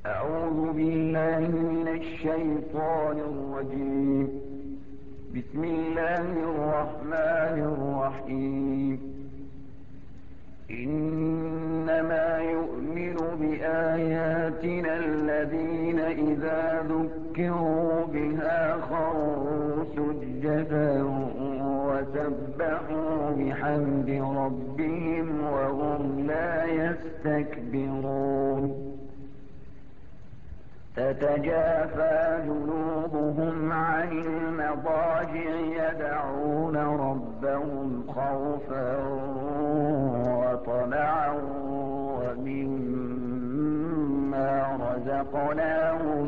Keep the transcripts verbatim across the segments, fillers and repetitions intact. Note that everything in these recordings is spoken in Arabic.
أعوذ بالله من الشيطان الرجيم. بسم الله الرحمن الرحيم. إنما يؤمن بآياتنا الذين إذا ذكروا بها خروا سجدا وسبحوا بحمد ربهم وهم لا يستكبرون. تتجافى جنوبهم عن المضاجع يدعون ربهم خوفا وطمعا ومما رزقناهم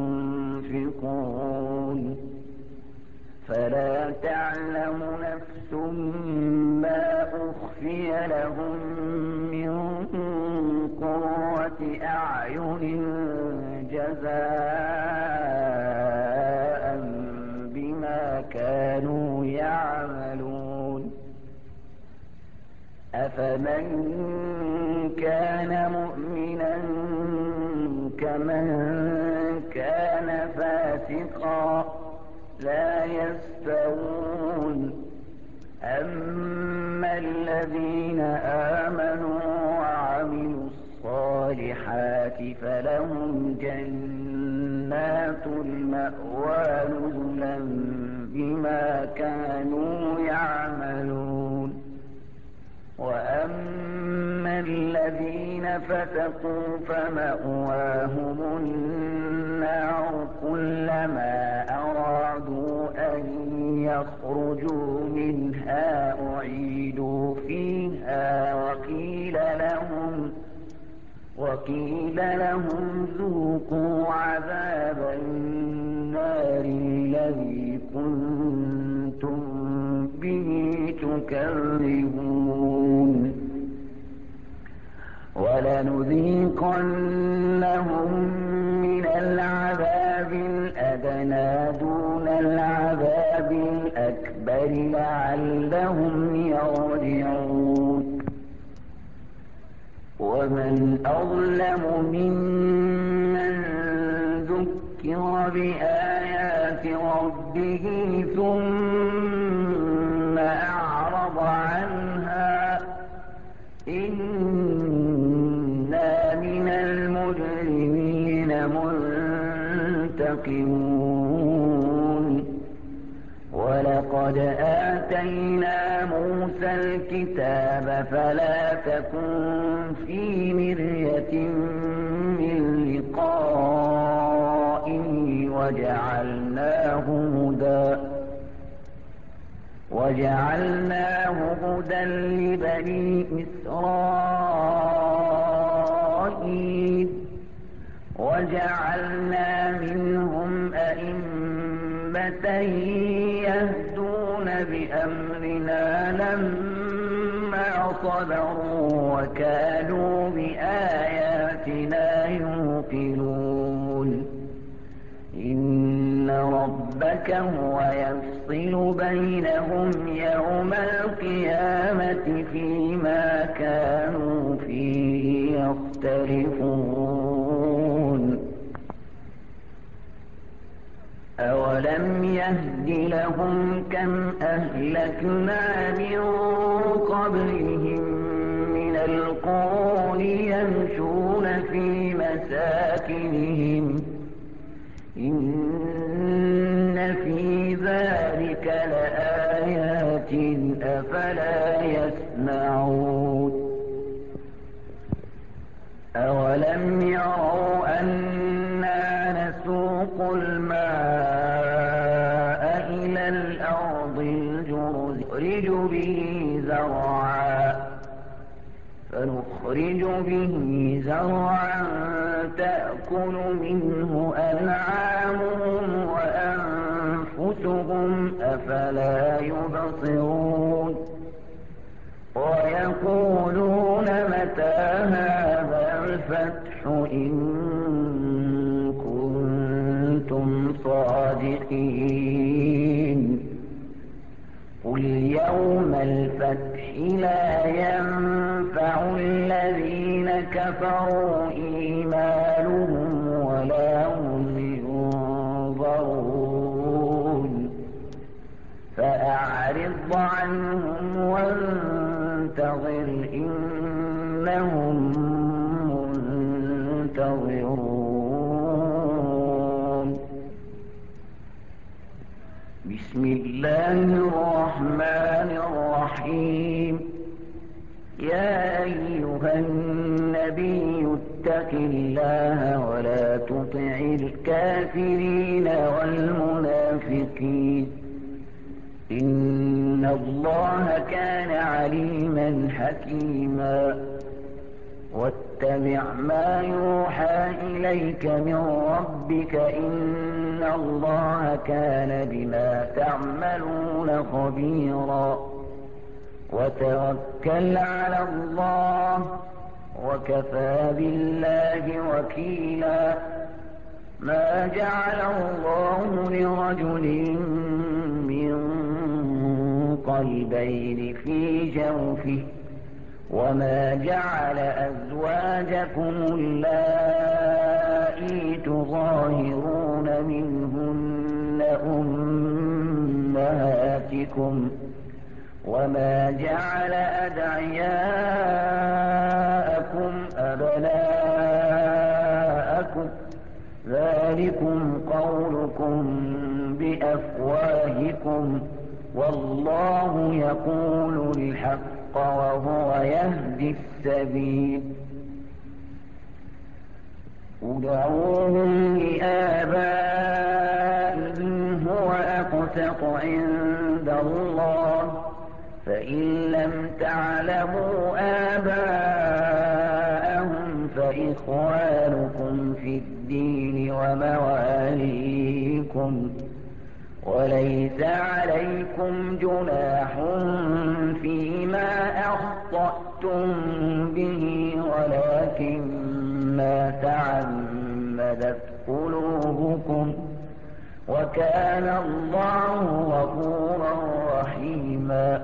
ينفقون. فلا تعلم نفس ما أخفي لهم من قرة أعين جزاء بما كانوا يعملون. أفمن كان مؤمنا كمن كان فاسقا لا يستوون. أما الذين آمنوا وعملوا الصالحات فلهم جنات المأوى نزلا بما كانوا يعملون. وأما الذين فسقوا فمأواهم النار كلما أرادوا أن يخرجوا منها أعيدوا فيها وقيل لهم وقيل لهم ذوقوا عذاب النار الذي كنتم به تكذبون. ولنذيقنهم من العذاب الأدنى دون العذاب الأكبر لعلهم يرجعون. ومن أظلم ممن ذكر بآيات ربه ثم أعرض عنها إنا من المجرمين منتقمون. ولقد آتينا موسى الكتاب فلا تكن في مرية من لقائه وجعلناه هدى وجعلناه هدى لبني إسرائيل وجعلنا منهم أئمة يهدون بأمرنا لما صبروا وكانوا بآياتنا يوقنون. إن ربك هو يفصل بينهم يوم القيامة فيما كانوا فيه يختلفون. أولم يهد لهم كم أهلكنا من قبلهم من القرون يمشون في مساكنهم إن في ذلك لآيات أفلا يسمعون. أولم يروا أنا نسوق الماء إلى الأرض الجرز نخرج به زرعا فنخرج به زرعا تأكل منه أنعامهم وأنفسهم أفلا يبصرون. ويقولون متى هذا الفتح إن كنتم صادقين. قل يوم الفتح لا ينفع الذين كفروا إيمانهم ينتظرون. بسم الله الرحمن الرحيم. يا أيها النبي اتق الله ولا تطع الكافرين والمنافقين، إن الله كان عليما حكيما. واتبع ما يوحى إليك من ربك، إن الله كان بما تعملون خبيرا. وتوكل على الله وكفى بالله وكيلا. ما جعل الله لرجل من قلبين في جوفه، وما جعل أزواجكم اللائي تظاهرون منهن أمهاتكم، وما جعل أدعياءكم أبناءكم، ذلكم قولكم بأفواهكم، والله يقول الحق وهو يهدي السبيل. ادعوهم لآبائهم هو أقسط عند الله، فإن لم تعلموا آباءهم فإخوانكم في الدين ومواليكم، وليس عليكم جناح فيما أخطأتم به، ولكن ما تعمدت قلوبكم، وكان الله غفورا رحيما.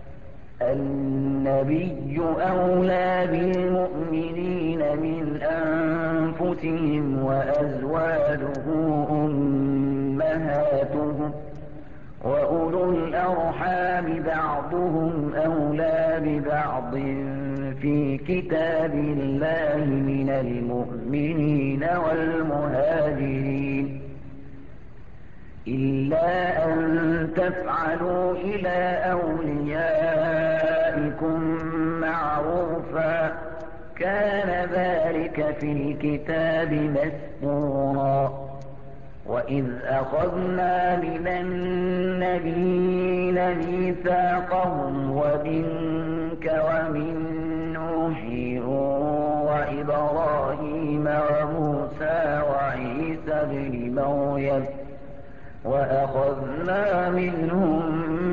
النبي أولى بالمؤمنين من أنفسهم، وأزواجه أمهاتهم، وأولو الأرحام بعضهم أولى ببعض في كتاب الله من المؤمنين والمهاجرين، إلا أن تفعلوا إلى أوليائكم معروفا، كان ذلك في الكتاب مسطورا. وإذ أخذنا من النبيين ميثاقهم ومنك ومن نوح وإبراهيم وموسى وعيسى ابن مريم، وأخذنا منهم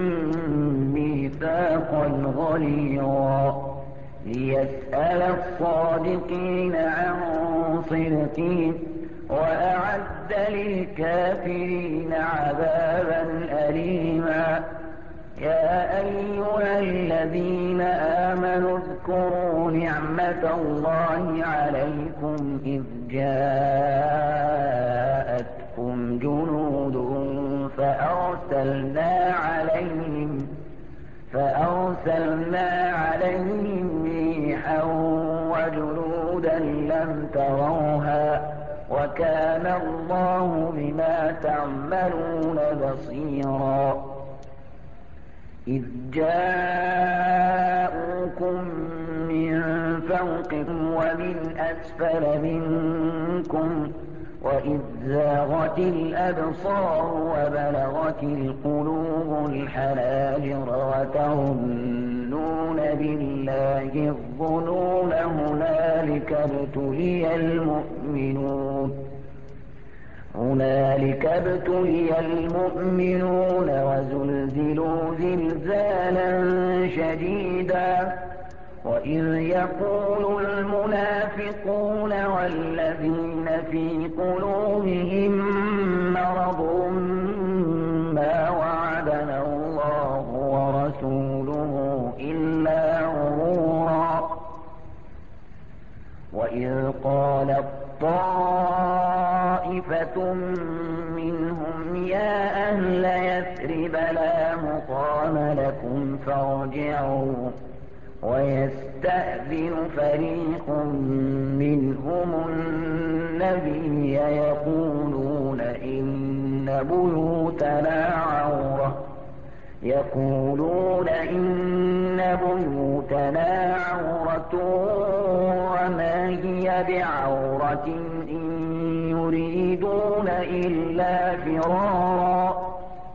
ميثاقا غليظا، ليسأل الصادقين عن صدقهم، وأعد للكافرين عذابا أليما. يا أيها الذين آمنوا اذكروا نعمة الله عليكم إذ جاءتكم جنود فأرسلنا عليهم فأرسلنا عليهم ريحا وجنودا لم تروها، وكان الله بما تعملون بصيرا. إذ جاءوكم من فوقكم ومن أسفل منكم، وإذ زاغت الأبصار وبلغت القلوب الحناجر وتظنون بالله الظنون، هنالك ابتلي المؤمنون هنالك ابتلي المؤمنون وزلزلوا زلزالا شديدا. وإذ يقول المنافقون والذين في قلوبهم مرض ما وعدنا الله ورسوله إلا غرورا. وإذ قالت طائفة منهم يا أهل يثرب لا مقام لكم فارجعوا، ويستأذن فريق منهم الذي يقولون إن بيوتنا عورة يقولون إن بيوتنا عورة وما هي بعورة إن يريدون إلا فرارا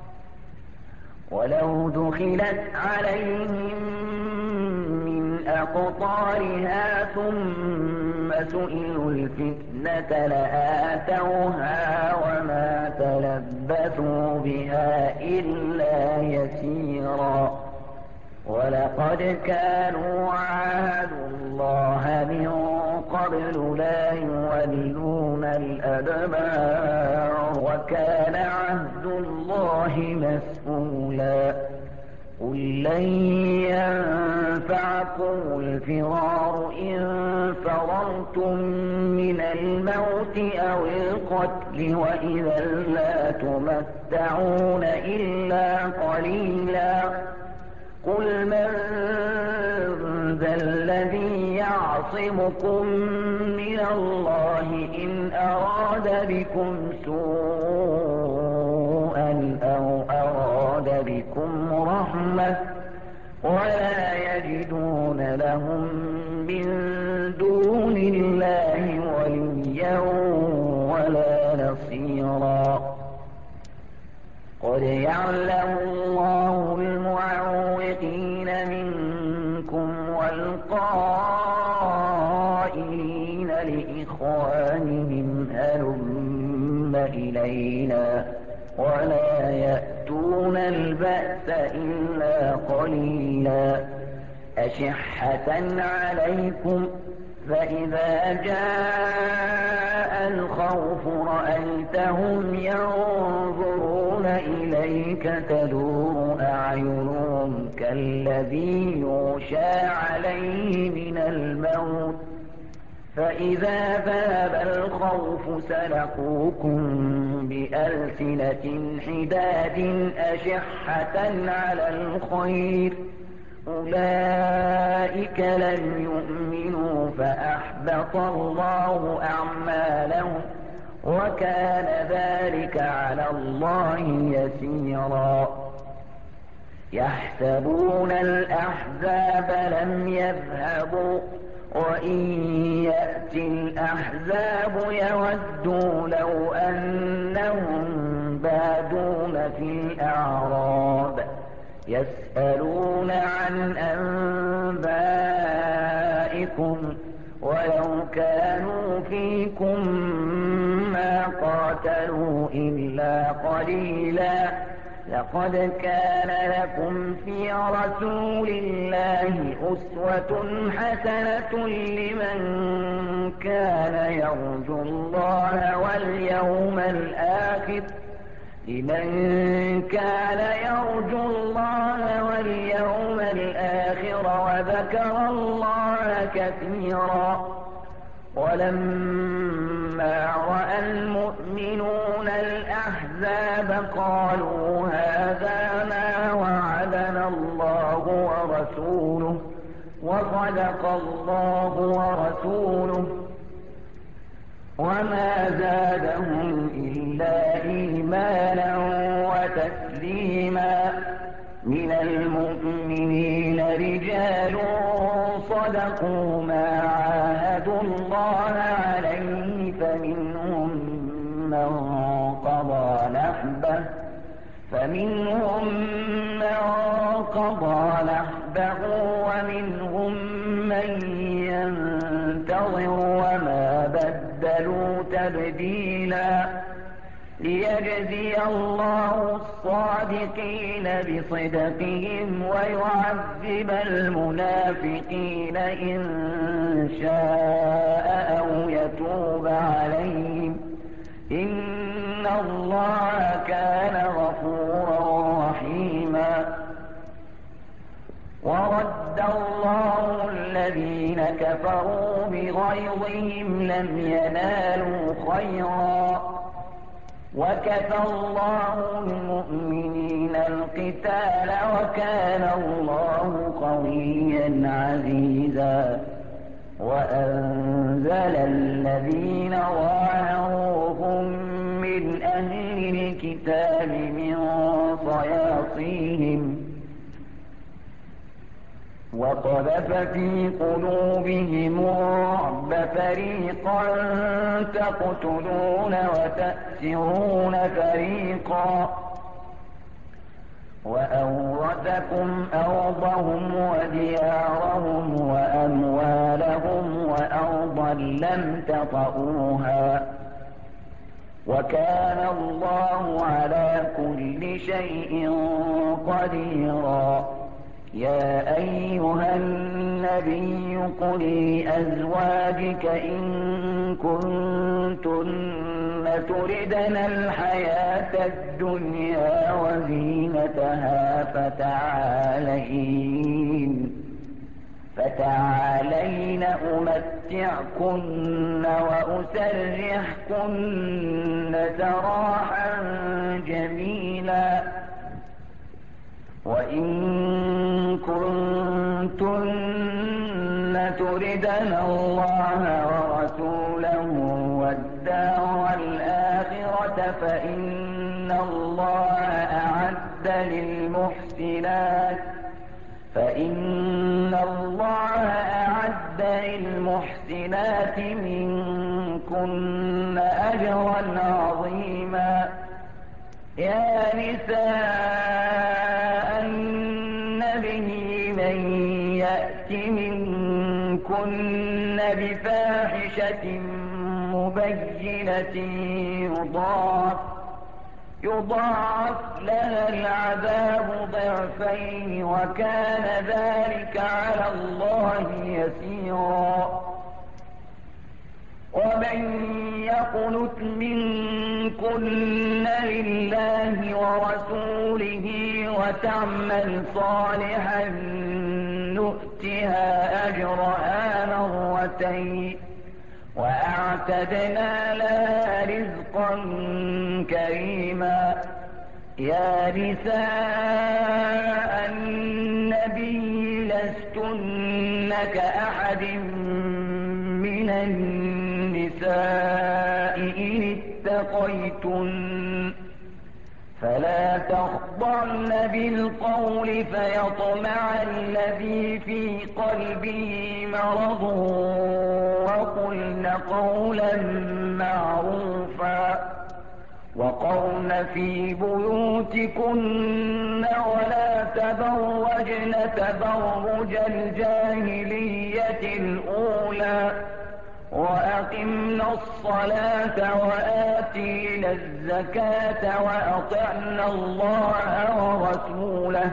ولو دخلت عليهم من أقطارها ثم سئلوا الفتنة لآتوها وما تلبثوا بها إلا يسيرا ولقد كانوا عاهدوا الله من قبل لا يولون الأدبار وكان عهد الله مسؤولا قل لن ينفعكم الفرار إن فررتم من الموت أو القتل وإذا لا تمتعون إلا قليلا قل من ذا الذي يعصمكم من الله إن أراد بكم سوءا أو أراد بكم رحمة ولا يجدون لهم من دون الله وليا ولا نصيرا قد يعلم الله المعوقين منكم والقائلين لإخوانهم هلم إلينا ولا يأتون البأس إلا قليلا أشحة عليكم فإذا جاء الخوف رأيتهم ينظرون إليك تدور أعينهم كالذي يغشى عليه من الموت فإذا ذهب الخوف سلقوكم بألسنة حداد أشحة على الخير أولئك لم يؤمنوا فأحبط الله أعمالهم وكان ذلك على الله يسيرا يحسبون الأحزاب لم يذهبوا وإن يأتي الأحزاب يودوا لو أنهم بادون في الأعراب يسألون عن أنبائكم ولو كانوا فيكم ما قاتلوا إلا قليلا لقد كان لكم في رسول الله أسوة حسنة لمن كان يرجو الله واليوم الآخر لمن كان يرجو الله واليوم الآخر وذكر الله كثيرا ولما رأى المؤمنون الأحزاب قالوا هذا ما وعدنا الله ورسوله وصدق الله ورسوله وما زادهم إلا إيمانا وتسليما من المؤمنين رجال صدقوا ما عاهدوا الله عليه فمنهم من قضى نحبه فمنهم من قضى نحبه ومنهم من ينتظر وما بدلوا تبديلا ليجزي الله الصادقين بصدقهم ويعذب المنافقين إن شاء أو يتوب عليهم إن الله كان غفورا رحيما ورد الله الذين كفروا بغيظهم لم ينالوا خيرا وكفى الله المؤمنين القتال وكان الله قويا عزيزا وأنزل الذين ظاهروهم من أهل الكتاب من صياصيهم وقذف في قلوبهم الرعب فريقا تقتلون وتأسرون فريقا وأورثكم أرضهم وديارهم وأموالهم وأرضا لم تطئوها وكان الله على كل شيء قديرا. يا أيها النبي قل لأزواجك إن كنتن تردن الحياة الدنيا وزينتها فتعالين فتعالين أمتعكن وأسرحكن سراحا جميلا. وإن كنتن تردن الله ورسوله والدار الآخرة فإن الله أعد للمحسنات فإن الله أعد للمحسنات منكن أجرا عظيما. يا نساء النبي من يأت منكن بفاحشة مبينة يضاعف يضاعف لها العذاب ضعفين وكان ذلك على الله يسيرا. ومن يقنت منكن لله ورسوله وتعمل صالحا نؤتها أجرها مرتين وأعتدنا لها رزقا كريما. يا نساء النبي لستن كأحد من النساء إن اتقيتن فلا تخضعن بالقول فيطمع الذي في قلبه مرض وقلن قولا معروفا وقرن في بيوتكن ولا تبرجن تبرج الجاهلية الأولى وأقمنا الصلاة وآتينا الزكاة وأطعنا الله ورسوله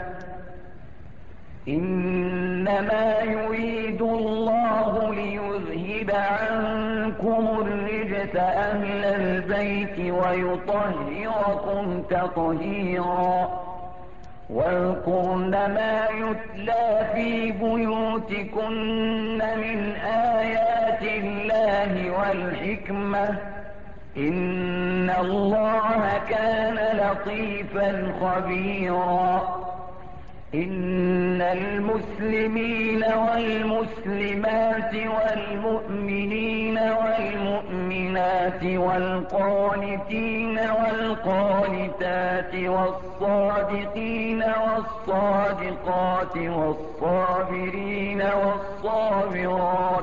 إنما يريد الله ليذهب عنكم الرجس أهل البيت ويطهركم تطهيرا. واذكرن ما يتلى في بيوتكن من آيات الله والحكمة إن الله كان لطيفا خبيرا. إن المسلمين والمسلمات والمؤمنين والمؤمنات والقانتين والقانتات والصادقين والصادقات والصابرين والصابرات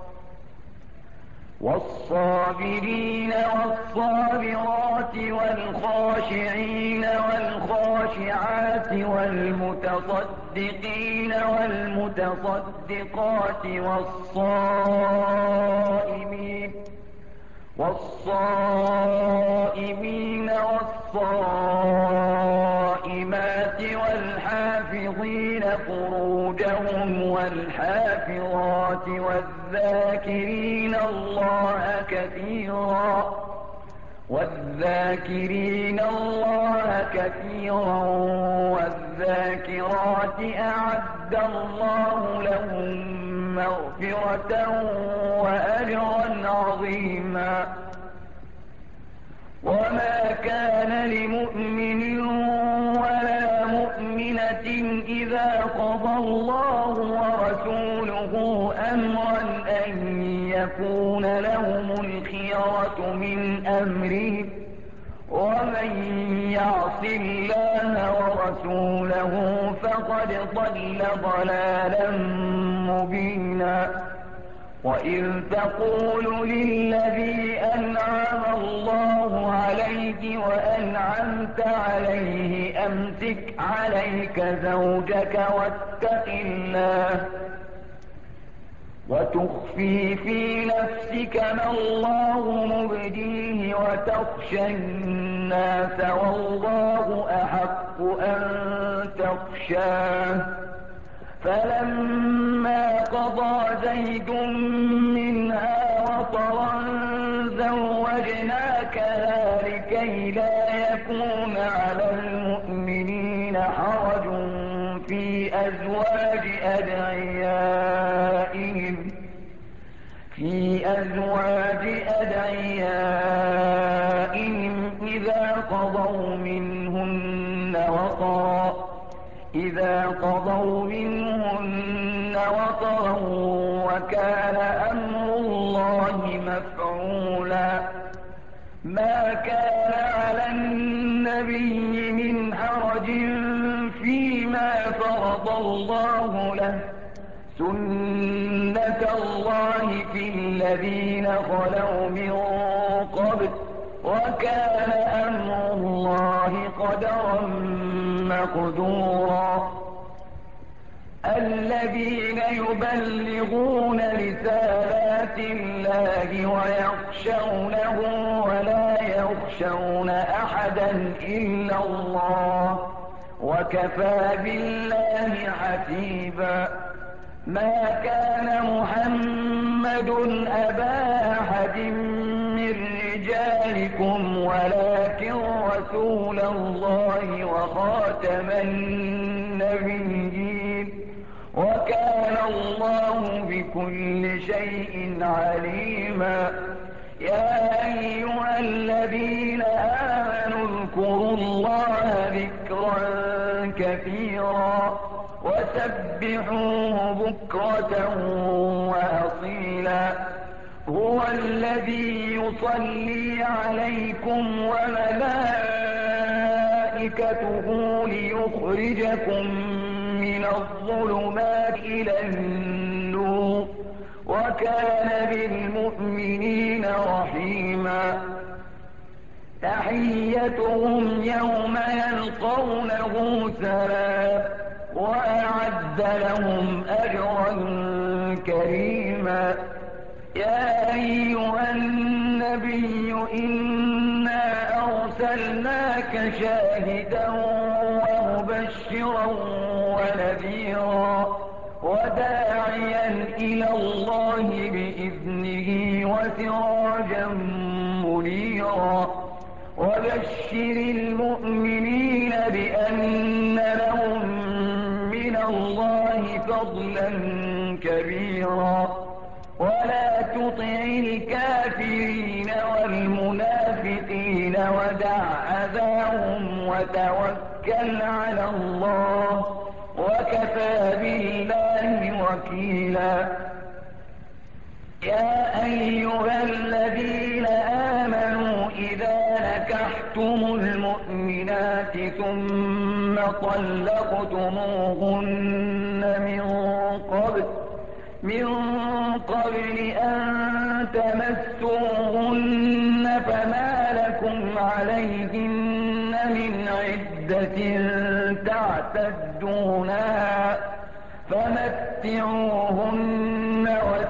والصابرين والصابرات والخاشعين والخاشعات والمتصدقين والمتصدقات والصائمين والصائمين والصائمات والحافظين فروجهم والحافظات والذاكرين الله كثيرا والذاكرين الله كثيرا والذاكرات أعد الله لهم مغفرة وأجرا عظيما. وما كان لمؤمن ولا مؤمنة إذا قضى الله ورسوله أمرا أن يكون لهم الخيرة من أمرهم ومن يعص الله ورسوله فقد ضل ضلالا مبينا وإذ تقول للذي أنعم الله عليه وأنعمت عليه أمسك عليك زوجك واتق الله وتخفي في نفسك ما الله مبديه وتخشى الناس والله أحق أن تخشاه فلما قضى زيد منها وطرا زوجناكها لكي لا يكون على المؤمنين حرج في أزواج أدعيائهم في أزواج أدعيائهم إذا قضوا منهن وطرا إذا قضوا منهن وطرا وكان أمر الله مفعولا ما كان على النبي من حرج فيما فرض الله له سنة الله في الذين خلوا من قبل وكان أمر الله قدرا مقدورا الذين يبلغون رسالات الله ويخشونه ولا يخشون أحدا إلا الله وكفى بالله حسيبا ما كان محمد أبا أحد من رجالكم ولكن رسول الله وخاتم النبيين وكان الله بكل شيء عليما يا أيها الذين آمنوا اذكروا الله ذكرا كثيرا وسبحوه بكرة وأصيلا هو الذي يصلي عليكم وملائكته ليخرجكم من الظلمات إلى النور وكان بالمؤمنين رحيما تحيتهم يوم يلقونه سلام وأعد لهم أجرا كريما يا أيها النبي إنا أرسلناك شاهدا ومبشرا ونذيرا وداعيا إلى الله بإذنه وسراجا منيرا وبشر المؤمنين بأن لهم من الله فضلا كبيرا ولا تطع الكافرين والمنافقين ودع أذاهم وتوكل على الله وكفى بالله وكيلا يا أيها الذين آمنوا إذا نكحتم المؤمنات ثم طلقتموهن من قبل من قبل أن تمسوهن فما لكم عليهن من عدة تعتدونها فمتعوهن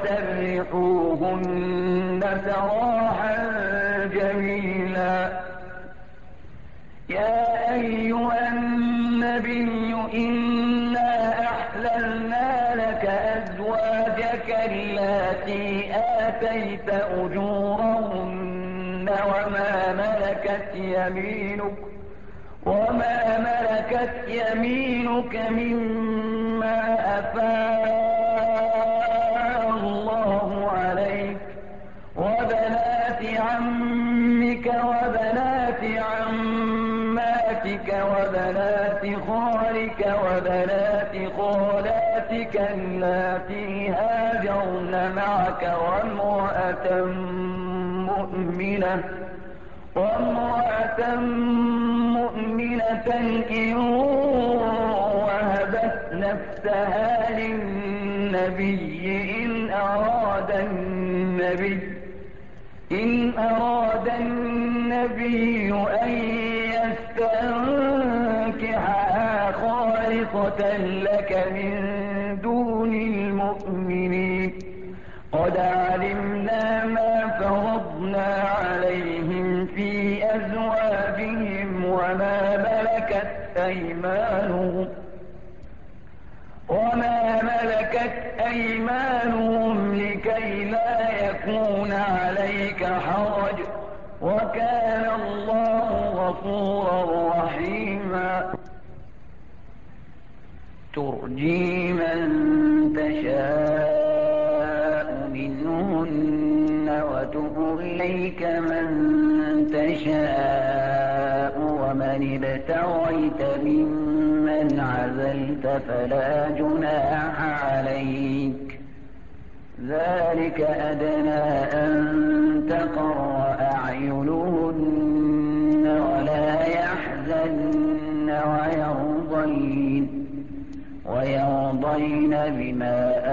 وسرحوهن سراحا جميلا يا أيها النبي إنا أحللنا لك أزواجك التي آتيت أجورهن وما ملكت يمينك وما ملكت يمينك مما أفاء الله عليك وبنات عمك وبنات عماتك وبنات خالك وبنات خالاتك اللاتي هاجرن معك وامرأة مؤمنة وامرأة مؤمنة إن وهبت نفسها للنبي إن أراد النبي إن أراد النبي أن يستنكحها خالصة لك من دون المؤمنين قد علمنا ما فرضنا عليهم في أزواجهم وما ملكت أيمانهم وما ملكت أيمانهم لكي لا يكون عليك حرج وكان الله غفورا رحيما ترجي من تشاء منهن وتؤوي إليك من تشاء ومن ابتغيت ممن عزلت فلا جناح عليك ذلك أدنى أن تقر أعينهن ولا يحزن ويرضين ويرضين بما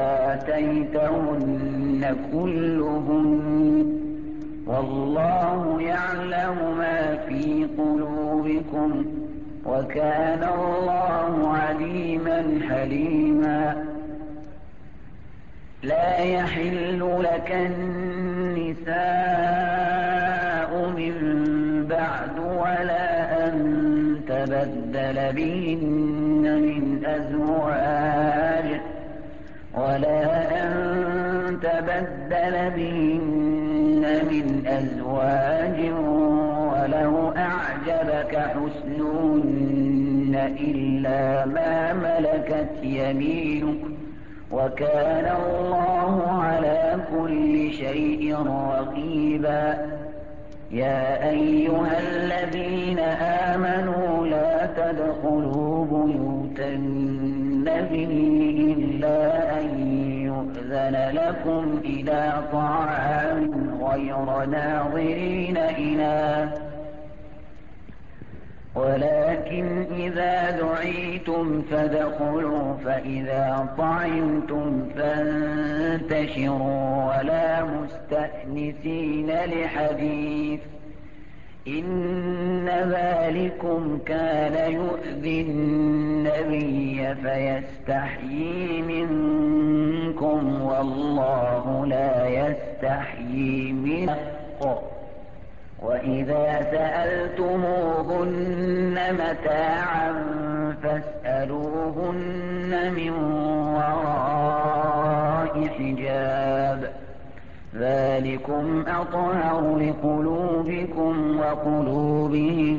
آتيتهن كلهن والله يعلم ما في قلوبكم وكان الله عليما حليما لا يحل لك النساء من بعد ولا أن تبدل بهن من أزواج ولا أن تبدل بهن من أزواج ولو أعجبك حسنهن إلا ما ملكت يمينك وكان الله على كل شيء رقيبا يا أيها الذين آمنوا لا تدخلوا بيوت النبي إلا أن يؤذن لكم إلى طعام غير ناظرين إناه ولكن إذا دعيتم فادخلوا فإذا طعمتم فانتشروا ولا مستأنسين لحديث إن ذلكم كان يؤذي النبي فيستحيي منكم والله لا يستحيي من الحق وإذا سألتموهن متاعا فاسألوهن من وراء حجاب ذلكم أطهر لقلوبكم وقلوبهم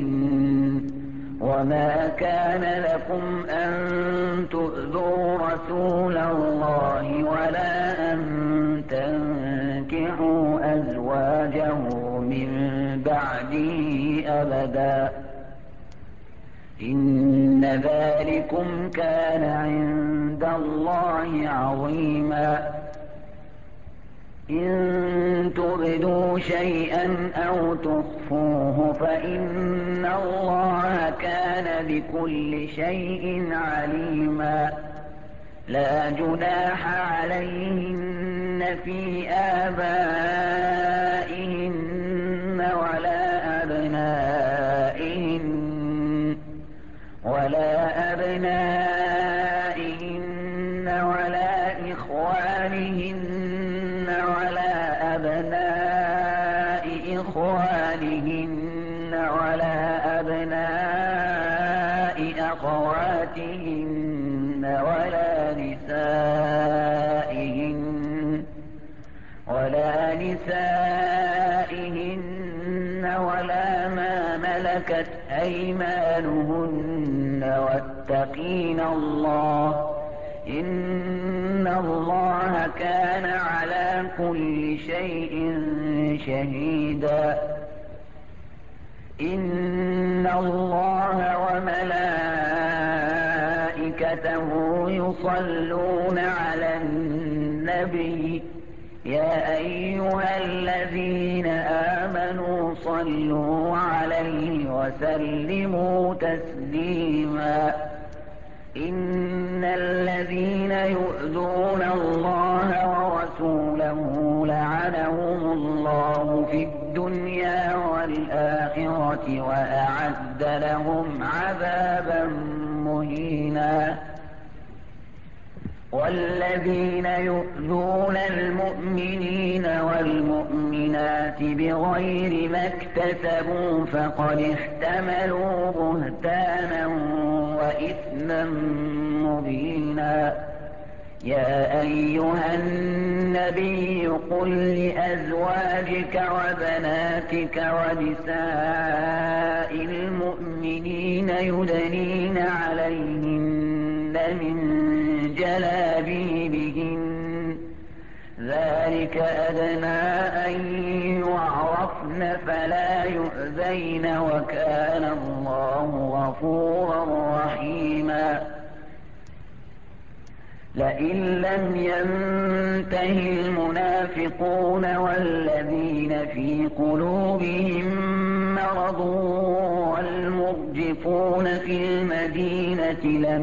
وما كان لكم أن تؤذوا رسول الله ولا أن تنكحوا أزواجه من بعده أبدا إن ذلكم كان عند الله عظيما إن تبدوا شيئا أو تخفوه فإن الله كان بكل شيء عليما لا جناح عليهن في آبائهن ولا أبنائهن ولا أبنائهن ولا إخوانهن ولا أبناء إخوانهن ولا أبناء أخواتهن ولا نسائهن ولا نسائهن ولا ما ملكت أيمانهن واتقين الله إن الله كان على كل شيء شهيدا إن الله وملائكته يصلون على النبي الذين آمنوا صلوا عليه وسلموا تسليما إن الذين يؤذون الله ورسوله لعنهم الله في الدنيا والآخرة وأعد لهم عذابا مهينا والذين يؤذون المؤمنين والمؤمنات بغير ما اكتسبوا فقد احتملوا بهتانا وإثما مبينا يا أيها النبي قل لأزواجك وبناتك ونساء المؤمنين يدنين عليهن من جلابيبهن ذلك أدنى أن يعرفن فلا يؤذين وكان الله غفورا رحيما لئن لم ينته المنافقون والذين في قلوبهم مرض والمرجفون في المدينة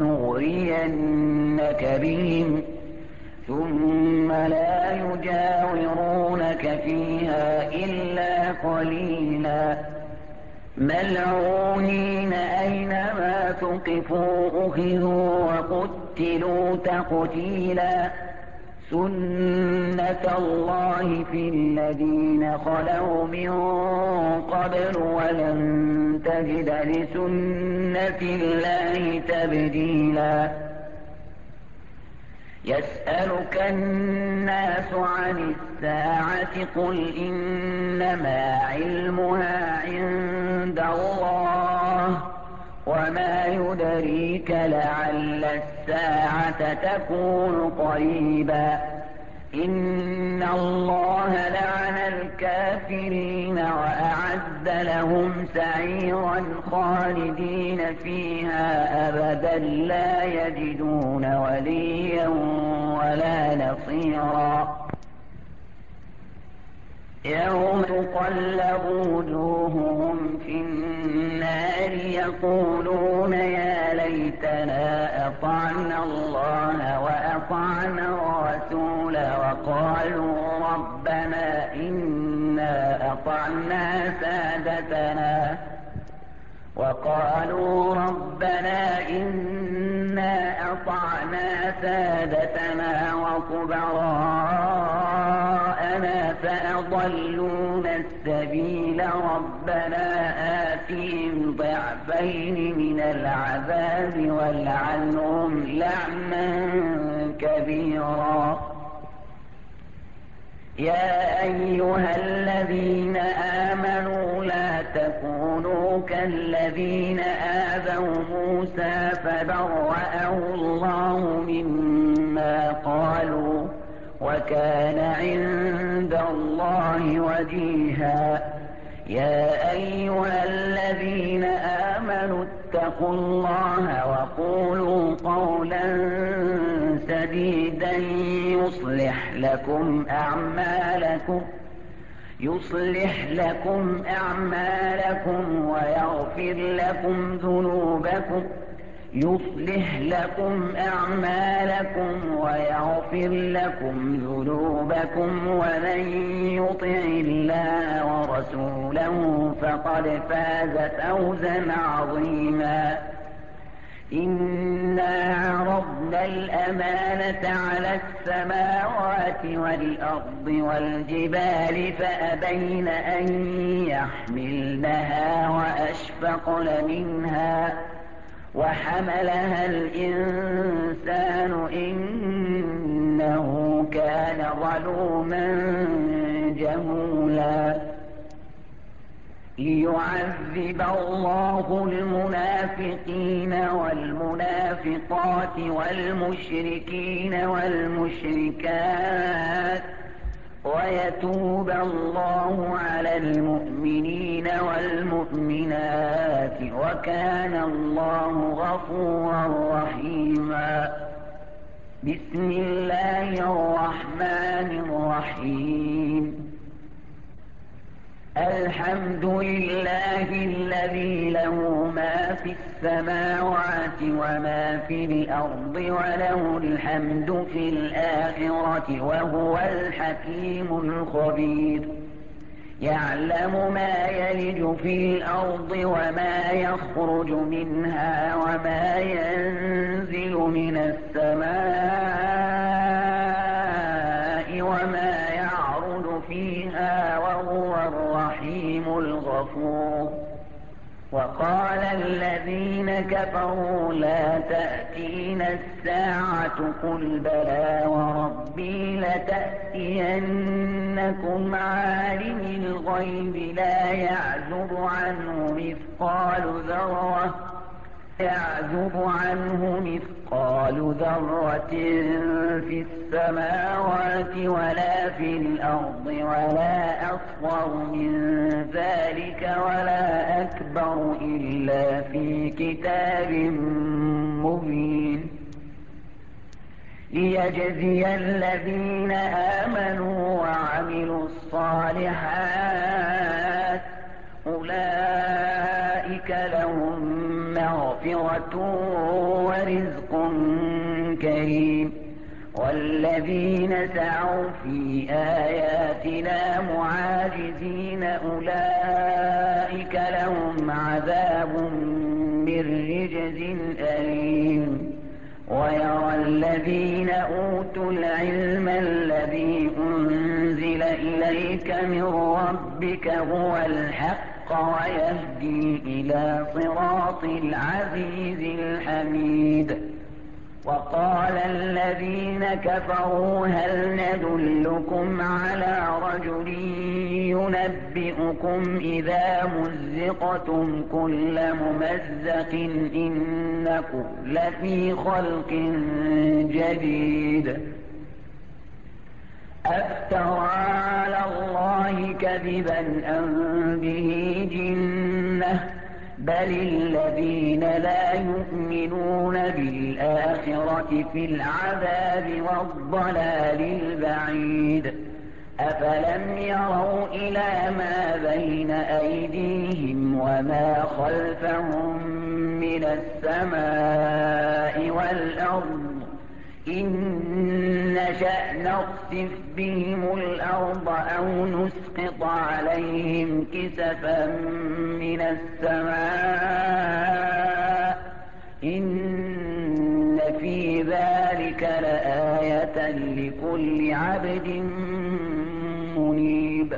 لنغرينك بهم ثم لا يجاورونك فيها إلا قليلا ملعونين أينما ثقفوا أخذوا وقتلوا تقتيلا سنة الله في الذين خلوا من قبل ولن تجد لسنة الله تبديلا يسألك الناس عن الساعة قل إنما علمها عند الله وما يدريك لعل الساعة تكون قريبا إن الله لعن الكافرين وأعد لهم سعيرا خالدين فيها أبدا لا يجدون وليا ولا نصيرا يوم تقلب وجوههم في النار يقولون يا ليتنا أطعنا الله وأطعنا الرسول وقالوا ربنا إنا أطعنا سادتنا وقالوا ربنا إنا أطعنا سادتنا وكبراءنا فأضلونا السبيل ربنا آتهم ضعفين من العذاب والعنهم لعنا كبيرا يا أيها الذين آمنوا لا تكونوا كالذين آذوا موسى فبرأه الله مما قالوا وكان عند الله وجيها يا أيها الذين آمنوا اتقوا الله وقولوا قولا سديدا يصلح لكم أعمالكم يصلح لكم أعمالكم ويغفر لكم ذنوبكم يصلح لكم أعمالكم ويغفر لكم ذنوبكم ومن يطع الله ورسوله فقد فاز فوزا عظيما إنا عرضنا الأمانة على السماوات والأرض والجبال فأبين أن يحملنها وأشفقن منها وحملها الإنسان إنه كان ظلوما جهولا ليعذب الله المنافقين والمنافقات والمشركين والمشركات ويتوب الله على المؤمنين والمؤمنات وكان الله غفورا رحيما بسم الله الرحمن الرحيم الحمد لله الذي له ما في السماوات وما في الأرض وله الحمد في الآخرة وهو الحكيم الخبير يعلم ما يلج في الأرض وما يخرج منها وما ينزل من السماء وما يعرج فيها وهو الرحيم الغفور وقال الذين كفروا لا تأتينا الساعة قل بلى وربي لتأتينكم عالم الغيب لا يعزب عنه مثقال ذرة يعزب عنه مثقال ذرة في السماوات ولا في الأرض ولا أصغر من ذلك ولا أكبر إلا في كتاب مبين ليجزي الذين آمنوا وعملوا الصالحات أولئك لهم مغفرة ورزق كريم والذين سعوا في آياتنا معاجزين أولئك لهم عذاب من رجز أليم ويرى الذين أوتوا العلم الذي أنزل إليك من ربك هو الحق ويهدي إلى صراط العزيز الحميد وقال الذين كفروا هل ندلكم على رجل ينبئكم إذا مزقتم كل ممزق إنكم لفي خلق جديد أفترى على الله كذبا أم به جنة بل الذين لا يؤمنون بالآخرة في العذاب والضلال البعيد أفلم يروا إلى ما بين أيديهم وما خلفهم من السماء والأرض إن نشأ نخسف بهم الأرض أو نسقط عليهم كسفا من السماء إن في ذلك لآية لكل عبد منيب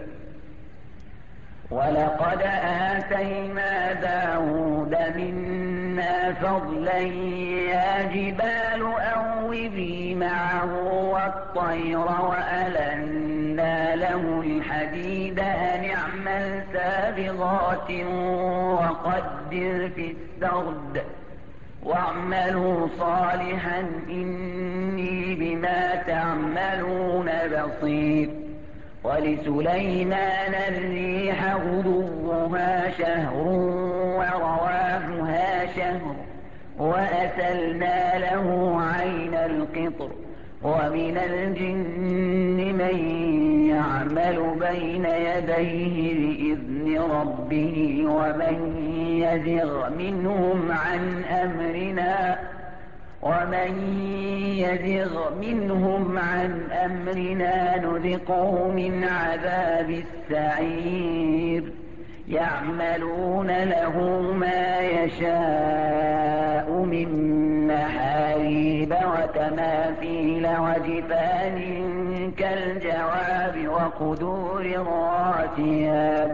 ولقد آتينا داود منا فضلا يا جبال أوبي معه والطير وألنا له الحديد أن اعمل سابغات وقدر في السرد واعملوا صالحا إني بما تعملون بصير ولسليمان الريح غدوها شهر ورواحها شهر وأسلنا له عين القطر ومن الجن من يعمل بين يديه بإذن ربه ومن يزغ منهم عن أمرنا ومن يزغ منهم عن أمرنا نذقه من عذاب السعير يعملون له ما يشاء من محاريب وتماثيل وجفان كالجواب وقدور الراسيات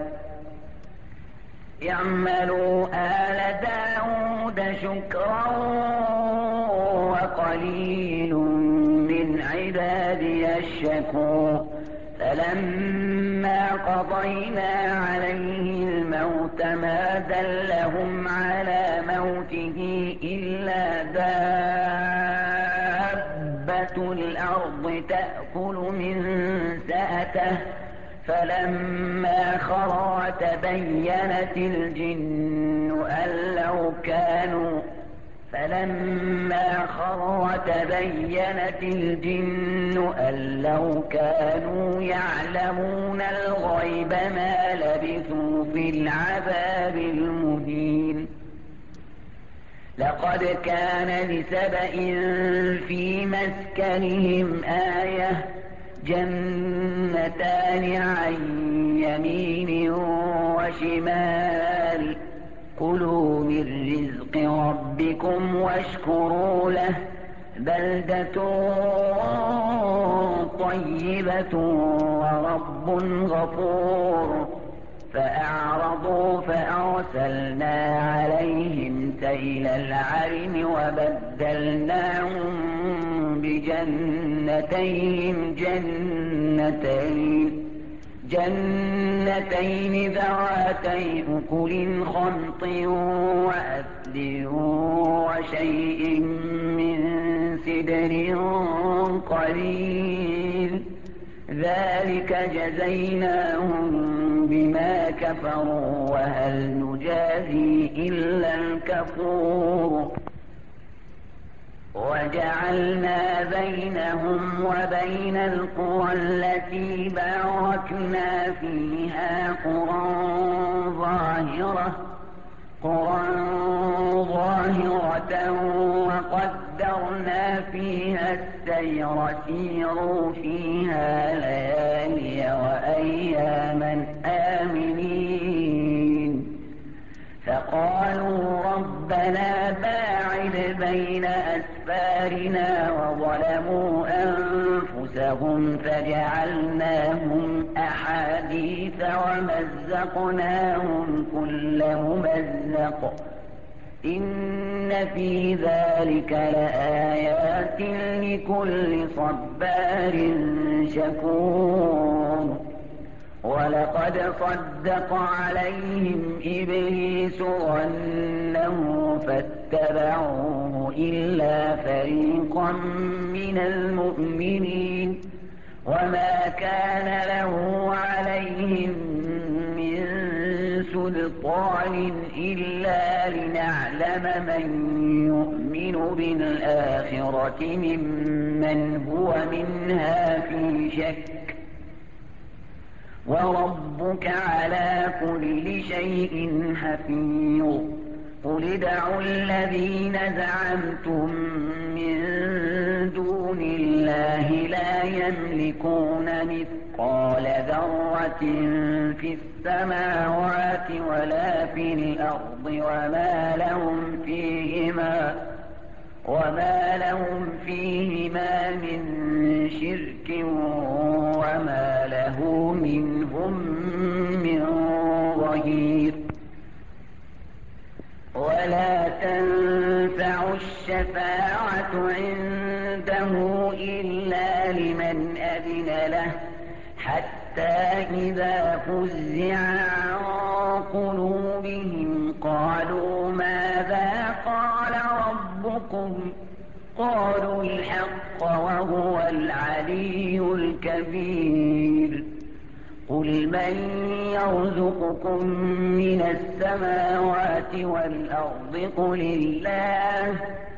يعملوا آل داود شكرا وقليل من عبادي الشكور فلما قضينا عليه الموت ما دلهم على موته إلا دابة الأرض تأكل من سأته فلما خر تبينت الجن أن لو كانوا فلما خر تبينت الجن أن لو كانوا يعلمون الغيب ما لبثوا لبثوا في العذاب المهين. لقد كان لسبإ في مسكنهم آية جنتان عن يمين وشمال كلوا من رزق ربكم واشكروا له بلدة طيبة ورب غفور. فأعرضوا فأرسلنا عليهم سيل العرم وبدلناهم بجنتين جنتين جنتين ذواتي أكل خمط وأثل وشيء من سدر قليل ذلك جزيناهم بما كفروا وهل نجازي إلا الكفور. وجعلنا بينهم وبين القرى التي باركنا فيها قرى ظاهرة قرى ظاهرة وقدرنا فيها السير سيروا فيها ليالي وأياما آمنين. فقالوا ربنا باعد بين أسفارنا وظلموا أنفسهم فجعلناهم أحاديث ومزقناهم كل ممزق إن في ذلك لآيات لكل صبار شكور. ولقد صدق عليهم إبليس ظنه فاتبعوه إلا فريقا من المؤمنين وما كان له عليهم من سلطان إلا لنعلم من يؤمن بالآخرة ممن هو منها في شك وربك على كل شيء حفيظ. قل ادعوا الذين زعمتم من دون الله لا يملكون مثقال ذرة في السماوات ولا في الأرض وما لهم فيهما وما لهم فيهما من شرك وما له منهم من ظهير. ولا تنفع الشفاعة عنده إلا لمن أذن له حتى إذا فزع عن قلوبهم قالوا ماذا قال ربكم قالوا الحق وهو العلي الكبير. قل من يرزقكم من السماوات والأرض قل الله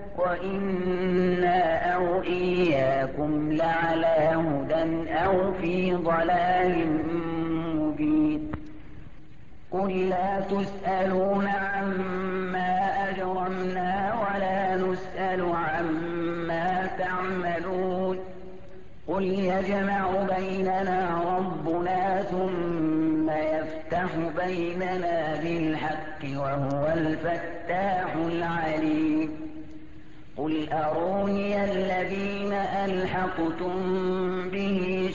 وإنا أو إياكم لعلى هدى أو في ضلال مبين. قل لا تسألون عما أجرمنا ولا نسأل عما تعملون. قل يجمع بيننا ربنا ثم يفتح بيننا بالحق وهو الفتاح العليم. قل أروني الذين ألحقتم به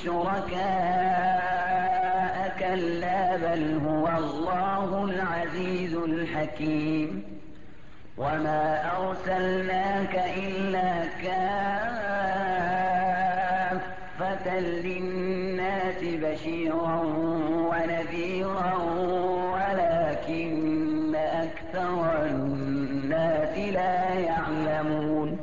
شركاء كلا بل هو الله العزيز الحكيم. وما أرسلناك إلا كافة للناس بشيرا ونذيرا ولكن أكثر الناس لا يعلمون.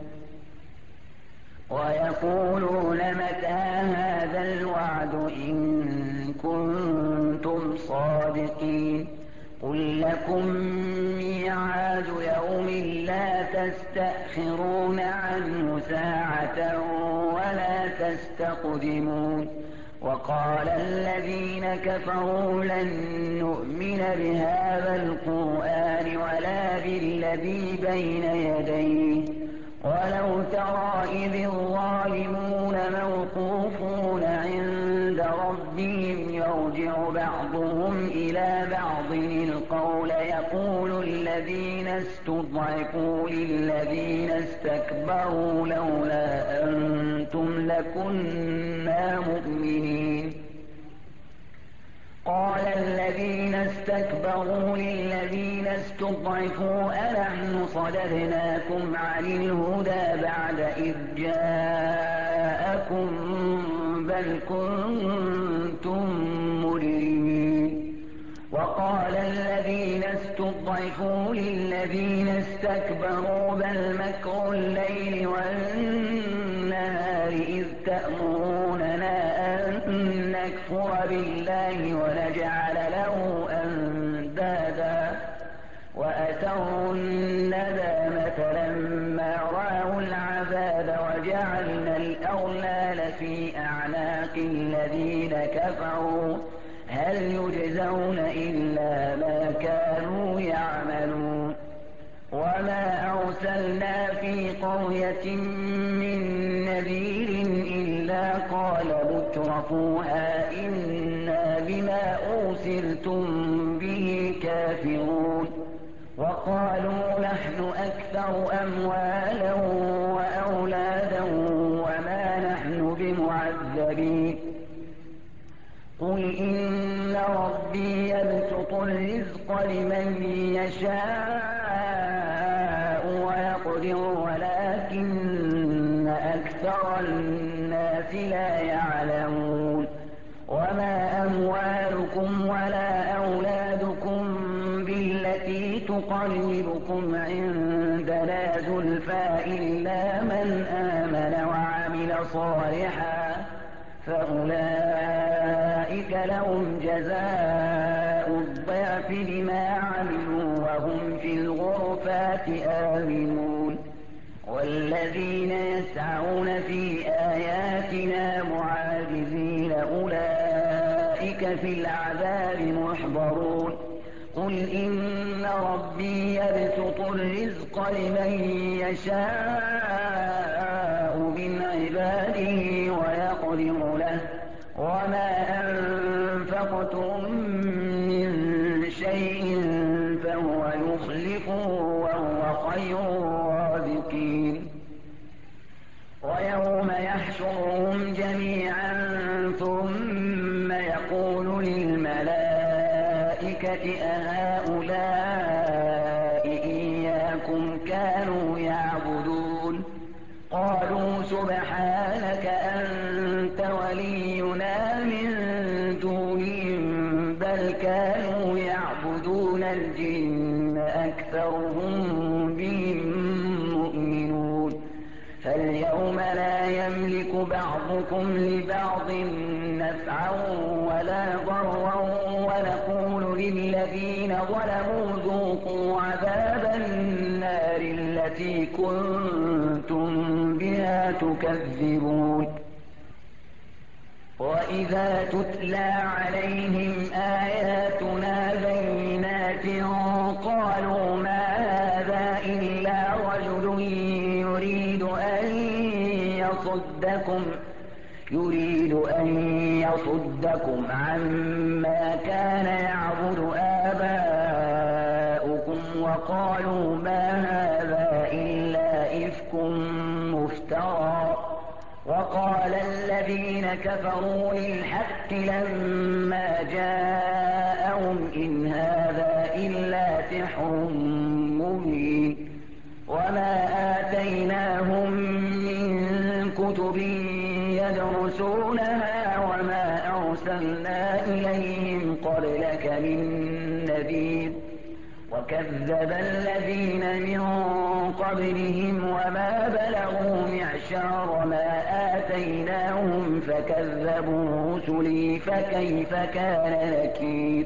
ويقولون متى هذا الوعد إن كنتم صادقين. قل لكم ميعاد يوم لا تستأخرون عنه ساعة ولا تستقدمون. وقال الذين كفروا لن نؤمن يؤمن بهذا القرآن ولا بالذي بين يديه ولو ترى إذ الظالمون موقوفون عند ربهم يرجع بعضهم إلى بعض القول يقول الذين استضعفوا للذين استكبروا لولا أنتم لكنا مؤمنين قال الذين استكبروا للذين استضعفوا أنحن صددناكم عن الهدى بعد إذ جاءكم بل كنتم مجرمين وقال الذين استضعفوا للذين استكبروا بل مكر الليل والنهار إذ تأمروننا أن نكفر بالله ونجعل له أندادا وأسروا الندامة لما رأوا العذاب وجعلنا الأغلال في أعناق الذين كفروا هل يجزون إلا ما كانوا يعملون وما أرسلنا في قرية من نذير إلا قال مترفوها إنا بما أرسلتم به كافرون وقالوا نحن أكثر أموالا وأولادا وما نحن بمعذبين قل إن ربي يبسط الرزق لمن يشاء ويقدر ولكن أكثر الناس لا يعلمون وما أموالكم ولا أولادكم بالتي تقربكم عندنا زلفى إلا من آمن وعمل صالحا فأولئك لهم جزاء الضعف بما عملوا وهم في الغرفات آمنون والذين يسعون في آياتنا معاجزين أولئك في العذاب محضرون قل إن ربي يبسط الرزق لمن يشاء من عباده ويقدر له وما أنفقتم من شيء فهو يخلفه وهو خير الرازقين ويوم يحشرهم جميعا ثم يقول للملائكة أهؤلاء إياكم كانوا يعبدون قالوا سبحانك أنت ولينا من دونهم بل كانوا يعبدون الجن أكثرهم بهم مؤمنون فاليوم لا يملك بعضكم لبعض نفعا ولا ضرا ونقول للذين ظلموا ذوقوا عذاب النار التي كنتم بها تكذبون وإذا تتلى عليهم آياتنا بينات قالوا ما هذا إلا رجل يريد أن يصدكم يريد أن يصدكم عما كان يعبد آباؤكم وقالوا ما هذا إلا إفك مفترى وقال الذين كفروا للحق لما جاءهم إن هذا إلا سحر مبين وما آتيناهم من كتب يدرسونها وما أرسلنا إليهم قبلك من نذير وكذب الذين من قبلهم وما بلغوا معشار ما آتيناهم فكذبوا رسلي فكيف كان نكير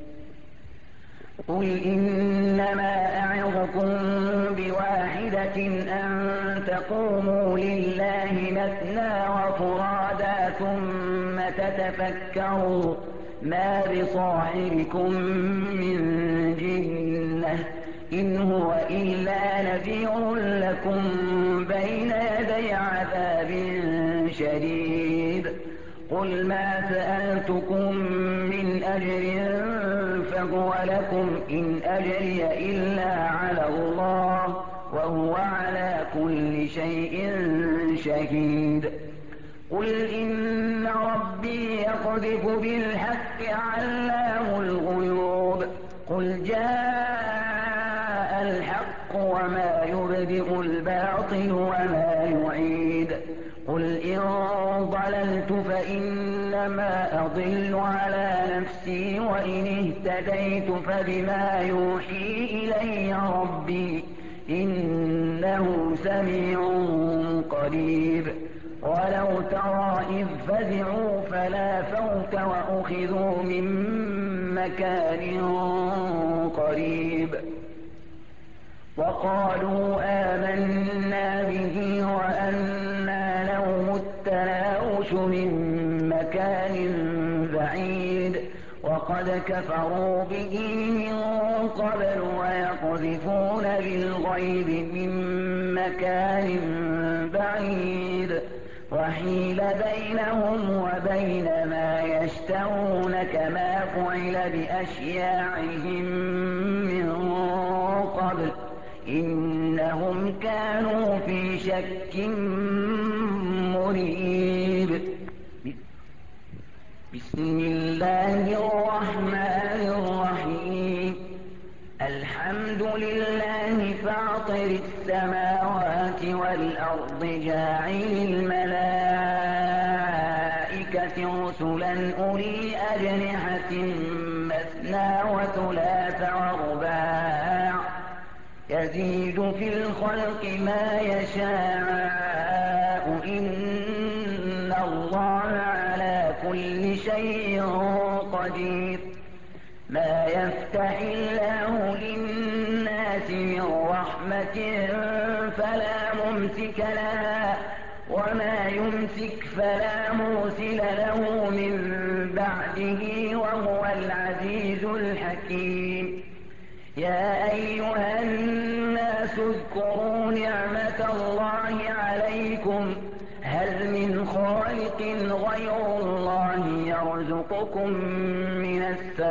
قل إنما أعظكم بواحدة أن تقوموا لله مثنى وفرادا ثم تتفكروا ما بصاحبكم من جنة إن هو إلا نذير لكم بين يدي عذاب شديد قل ما سألتكم من أجر فهو لكم إن أجري إلا على الله وهو على كل شيء شهيد قل إن ربي يقذف بالحق علام الغيوب قل جاء الحق وما يبدئ الباطل وما يعيد قل إن ضللت فإنما أضل على نفسي وإن اهتديت فبما يوحي إلي ربي إنه سميع قريب ولو ترى إذ فزعوا فلا فوت وأخذوا من مكان قريب وقالوا آمنا به وأنى لهم التناوش من مكان بعيد وقد كفروا به من قبل ويقذفون بالغيب من مكان بعيد وحيل بينهم وبين ما يشتهون كما فعل بأشياعهم من قبل إنهم كانوا في شك مريب بسم الله الرحمن الرحيم الحمد لله فاطر السماوات والأرض جاعل الملائكة رسلا أولي أجنحة مثنى وثلاث ورباع يزيد في الخلق ما يشاء إن الله على كل شيء قدير ما يفتح الله للناس من رحمة فلا ممسك لها وما يمسك فلا مرسل له من بعده وهو العزيز الحكيم يا أيها الناس اذكروا نعمة الله عليكم هل من خالق غير الله يرزقكم من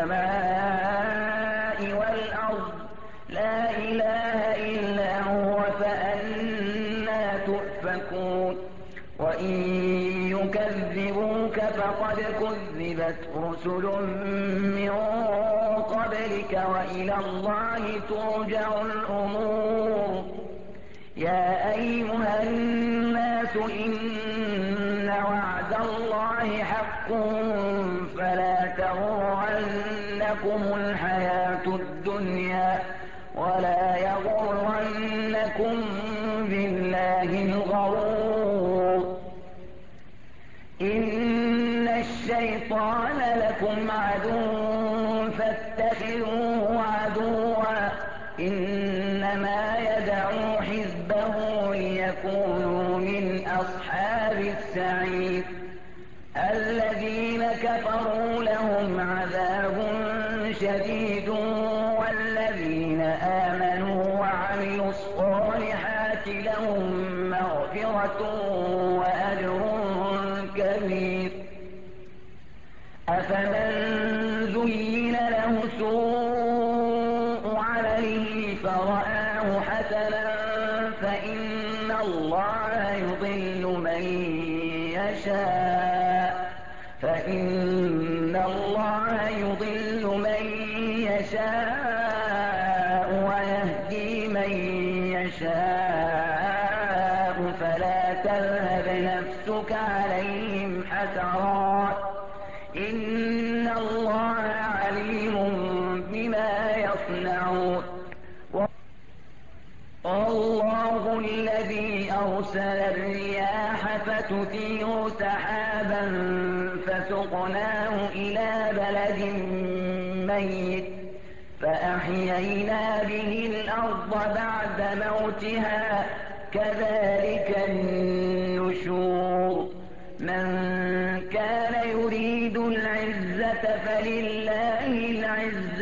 السماء والأرض لا إله إلا هو فأنى تؤفكون وإن يكذبوك فقد كذبت رسل من قبلك وإلى الله ترجع الأمور يا أيها الناس إن وعد الله حق فلا تغرنكم الحياة الدنيا ولا يغرنكم بالله الغرور إن الشيطان لكم عدو فاتخذوه عدوا إنما يدعو حزبه ليكونوا من أصحاب السعير الذين كفروا لهم عذاب شديد والذين آمنوا وعملوا الصالحات لهم مغفرة وأجر كبير أفمن زين له سوء عمله فرآه حسنا فإن الله يضل من يشاء فإن الله يضل من يشاء ويهدي من يشاء فلا تذهب نفسك عليهم حسرات إن الله عليم بما يصنعون الله الذي أرسل الرياح فتثير سحابا فسقناه إلى بلد ميت فأحيينا به الأرض بعد موتها كذلك النشور من كان يريد العزة فلله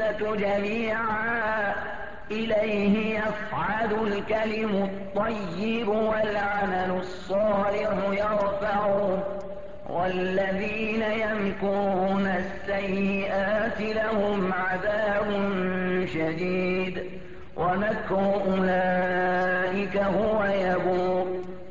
الخبيثة جميعا إليه يصعد الكلم الطيب والعمل الصالح يرفعه والذين يمكرون السيئات لهم عذاب شديد ومكر أولئك هو يبور.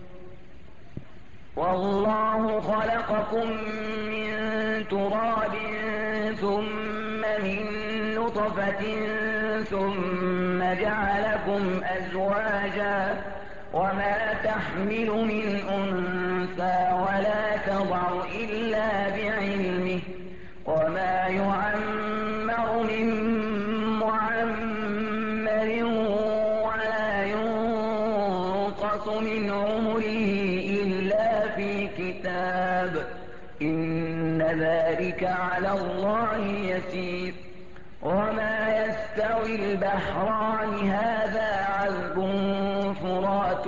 والله خلقكم من تراب ثم من نطفة ثم جعلكم أزواجا وما تحمل من أنثى ولا تضع إلا بعلمه وما يعمر من معمر ولا ينقص من عمره إلا في كتاب إن ذلك على الله يسير. وما يستوي البحران هذا عذب فرات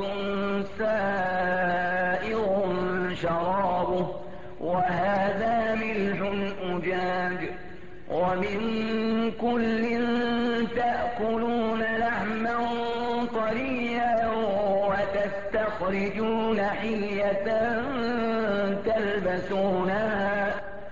سائغ شرابه وهذا ملح أجاج ومن كل تأكلون لحما طريا وتستخرجون حلية تلبسونها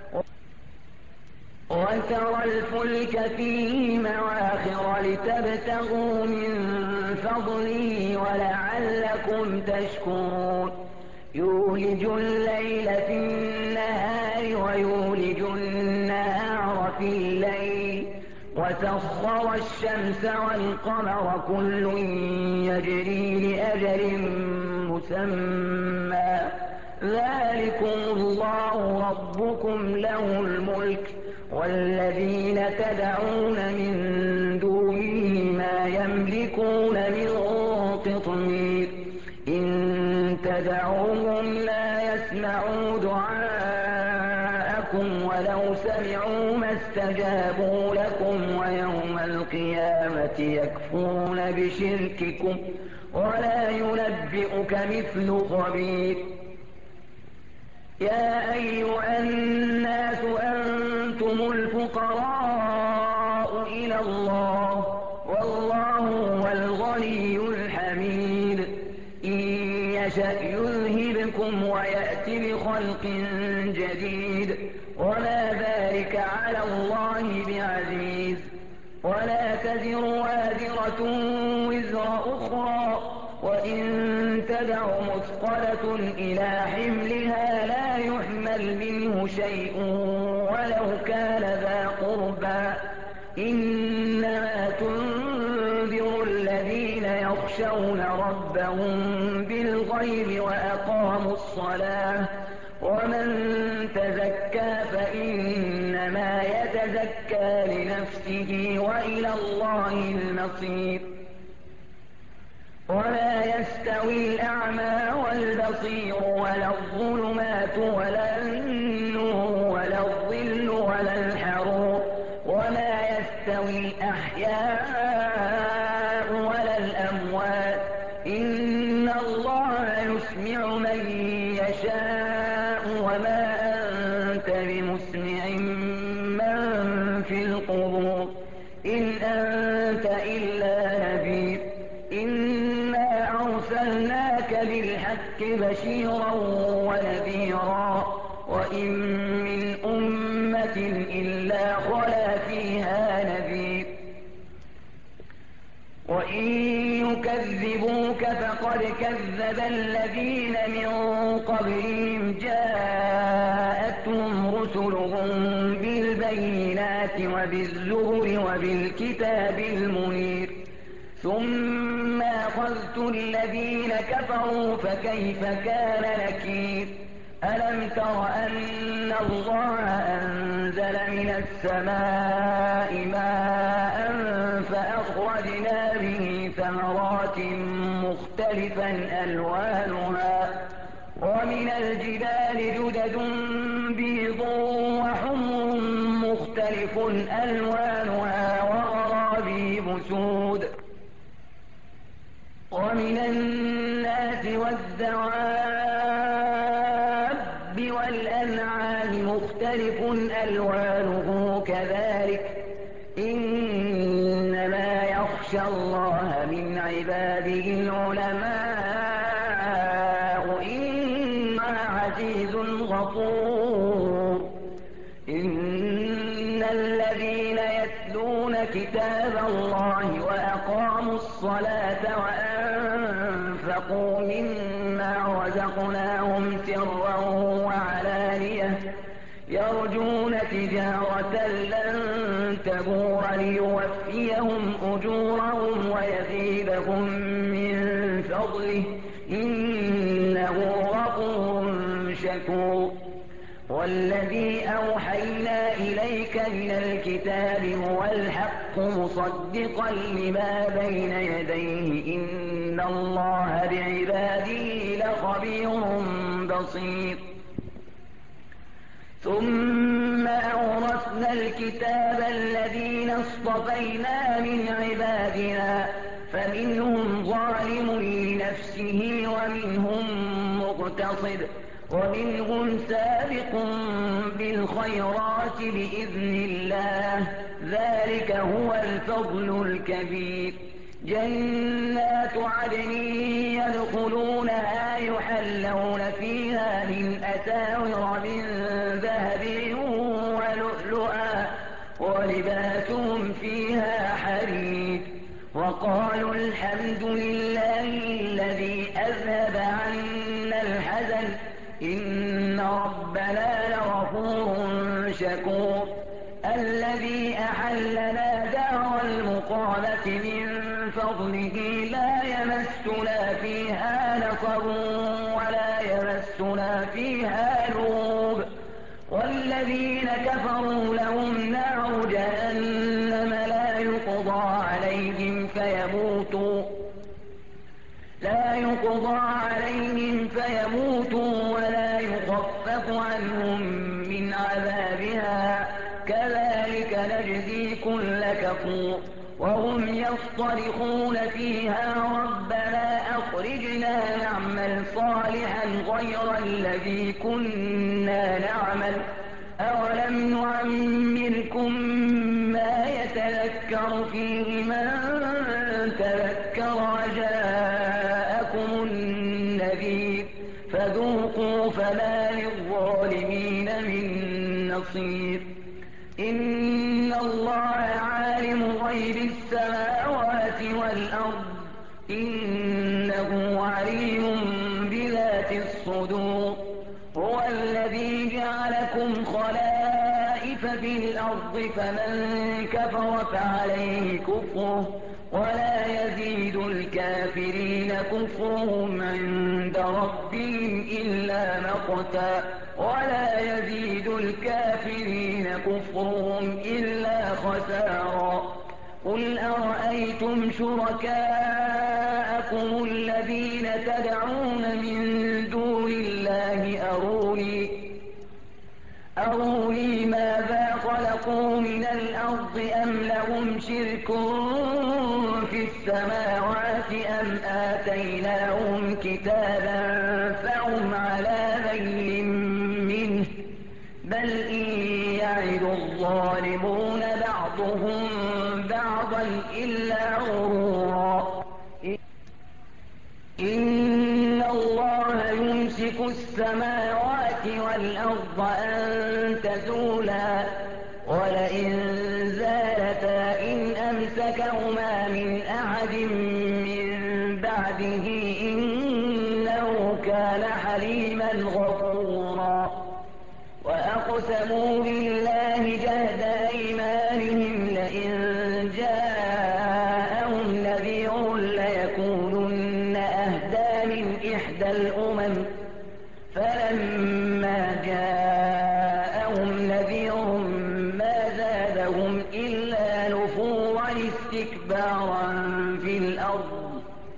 وترى الفلك فيه مواخر لتبتغوا من فضله ولعلكم تشكرون. يولج الليل في النهار ويولج النهار في الليل وسخر الشمس والقمر كل يجري لأجل مسمى ذلكم الله ربكم له الملك والذين تدعون من دونه ما يملكون من قطمير إن تدعوهم لا يسمعوا دعاءكم ولو سمعوا ما استجابوا لكم ويوم القيامة يكفرون بشرككم ولا ينبئك مثل خبير. يا أيها الناس أنتم الفقراء إلى الله والله هو الغني الحميد إن يشأ يذهبكم ويأتي بخلق جديد وما ذلك على الله بعزيز. ولا تزر وازرة وزر أخرى وإن تدع مثقلة إلى حملها لا يحمل منه شيء ولو كان ذا قربى إنما تنذر الذين يخشون ربهم بالغيب وأقاموا الصلاة ومن تزكى فإنما يتزكى لنفسه وإلى الله المصير. ولا يستوي الأعمى والبصير ولا الظلمات ولا النور ولا الظل ولا الحرور وما يستوي الأحياء ولا الأموات إن الله يسمع من يشاء وما أنت بمسمع من في القبور إن أنت إلا نذير. إنا أرسلناك بالحق بشيرا ونذيرا وإن من أمة إلا خلا فيها نذير. وإن يكذبوك فقد كذب الذين من قبلهم جاءتهم رسلهم بالبينات وبالزبر وبالكتاب المنير ثم أخذت الذين كفروا فكيف كان نكير. ألم تر أن الله أنزل من السماء ماء فأخرجنا به ثمرات مختلفا ألوانها ومن الجبال جدد بيض وحمر مختلف ألوانها وغرابيب سود ومن الناس والدواب والأنعام مختلف ألوانه كذلك إن يخشى الله من عباده العلماء إنه عزيز غفور. إن الذين يتلون كتاب الله وأقاموا الصلاة وأنفقوا مما رزقناهم سرا وعلانية يرجون تجارة لن تبور ليوفيهم أجورهم ويزيدهم من فضله إنه غفور شكور. والذي أوحينا إليك من الكتاب هو الحق مصدقا لما بين يديه إن الله بعباده لخبير بصير. ثم أورثنا الكتاب الذين اصطفينا من عبادنا فمنهم ظالم لنفسه ومنهم مقتصد ومنهم سابق بالخيرات بإذن الله ذلك هو الفضل الكبير. جنات عدن يدخلونها يحلون فيها من أساور من ذهب ولؤلؤا ولباسهم فيها حرير. وقالوا الحمد لله الذي أذهب عنا الحزن إن ربنا لغفور شكور. الذي أحلنا دار المقامة من فضله لا يمسنا فيها نصب ولا يمسنا فيها لغوب. والذين كفروا لهم نار جهنم لا يقضى عليهم فيموتوا لا يقضى عليهم فيموتوا ولا يخفف عنهم من عذابها كذلك نجزي كل كفور. وهم يصطرخون فيها ربنا أخرجنا نعمل صالحا غير الذي كنا نعمل أولم نعمركم ما يتذكر فيه من تذكر وجاءكم النذير فذوقوا فما للظالمين من نصير. إن الله عالم غيب السماوات والأرض إنه عليم بذات الصدور. هو الذي جعلكم خلائف في الأرض فمن كفر فعليه كفره ولا يزيد الكافرين كفرهم عند ربهم إلا مقتا ولا يزيد الكافرين كفرهم إلا خسارا. قل أرأيتم شركاءكم الذين تدعون من دون الله أروني أروني ماذا خلقوا من الأرض أم لهم شرك في السماوات أم آتيناهم كتابا فهم على بين منه بل إن يعد الظالمون بعضهم بعضا إلا غرورا. إن الله يمسك السماوات والأرض أن تزولا ولئن زالتا إن أمسكهما من أحد من بعده إنه كان حليما غفورا. وأقسموا بالله جهد أيمانهم لئن جاءهم نذير ليكونن أهدى من إحدى الأمم فلما جاءهم نذير ما زادهم إلا نفورا استكبارا في الأرض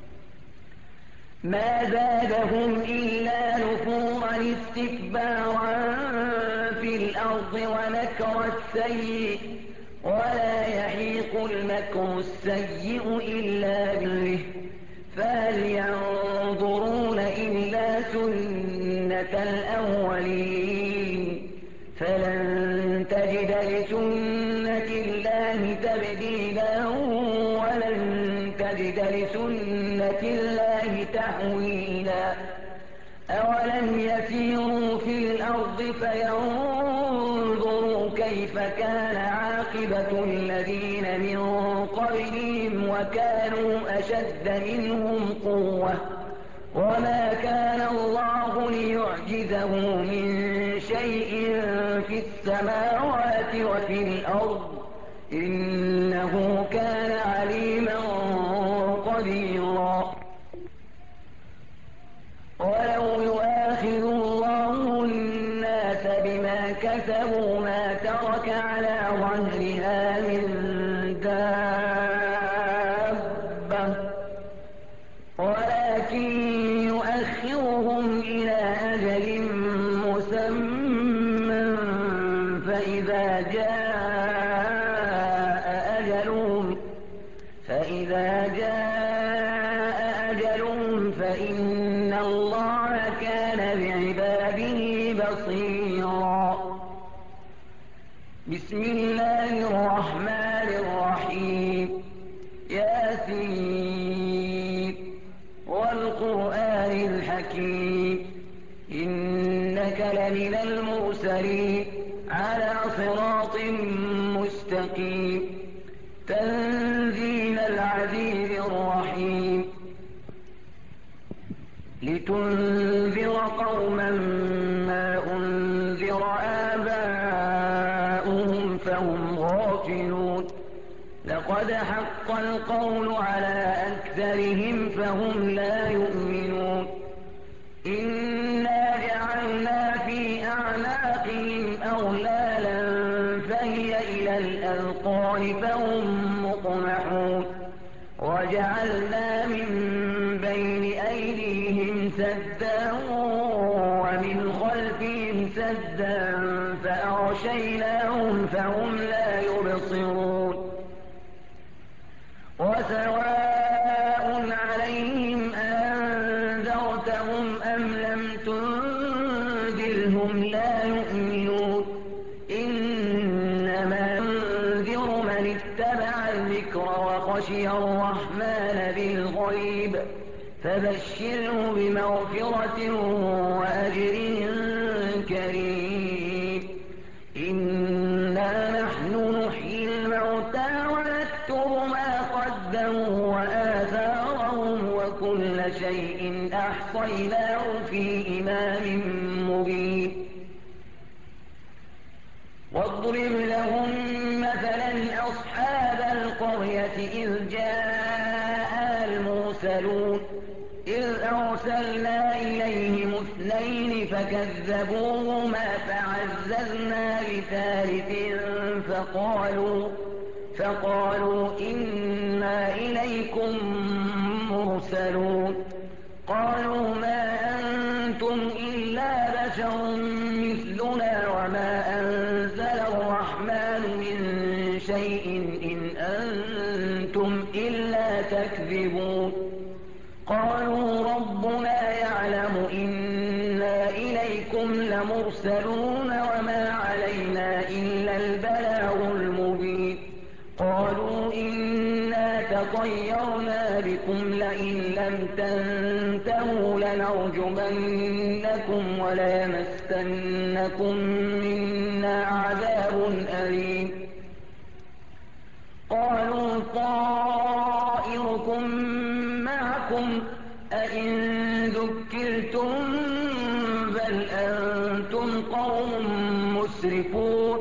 ما زادهم إلا نفورا استكبارا في الأرض ومكر السيء ولا يحيق المكر السيء إلا به فهل ينظرون إلا سنة الأولين فلن تجد لسنة الله تبديلا ولن تجد لسنة الله تحويلا أولم يسيروا في الأرض فينظروا كيف كان عاقبة الذين من قبلهم وكانوا أشد منهم قوة وما كان الله ليعجزه من شيء في السماوات وفي الأرض إنه كان عليما قديرا ولو يؤاخذ الله الناس بما كسبوا ما ترك على ظهرها من دابة ولكن يؤخرهم إلى أجل مسمى فإذا جاء أجلهم فإذا جاء أجلهم فإن الله كان بعباده بصيرا بسم الله الرحمن الرحيم ياسين والقرآن الحكيم إنك لمن المرسلين على صراط مستقيم تنزيل العزيز الرحيم لتنذر قوما ما أنذر آباؤهم فهم غافلون لقد حق القول على أكثرهم فهم لا يؤمنون إنا جعلنا في أعناقهم أغلالا فهي إلى الأذقان فهم مقمحون وجعلنا من بين أيديهم سدا ومن خلفهم سدا فأغشيناهم فهم لا يبصرون وسواء عليهم أنذرتهم أم لم تنذرهم لا يؤمنون إنما ينذر من اتبع الذكر وخشي الرحمن بالغيب فبشره بمغفرة وأجر كريم إنا نحن نحيي الموتى ونكتب ما قدموا وآثارهم وكل شيء أحصيناه في إمام مبين واضرب لهم مثلا أصحاب القرية إذ جاء المرسلون إذ أرسلنا إليهم اثنين فكذبوهما فعززنا بثالث فقالوا فقالوا إنا إليكم مرسلون قالوا ما أنتم إلا بشر مثلنا وما أنزل الرحمن من شيء إن أنتم إلا تكذبون قالوا ربنا يعلم إنا إليكم لمرسلون وما علينا إلا البلاغ المبين قالوا إنا تطيرنا بكم لئن لم تنتهوا لنرجمنكم وليمسنكم منا عذاب أليم قالوا طائركم معكم أئن ذكرتم بل أنتم قوم مسرفون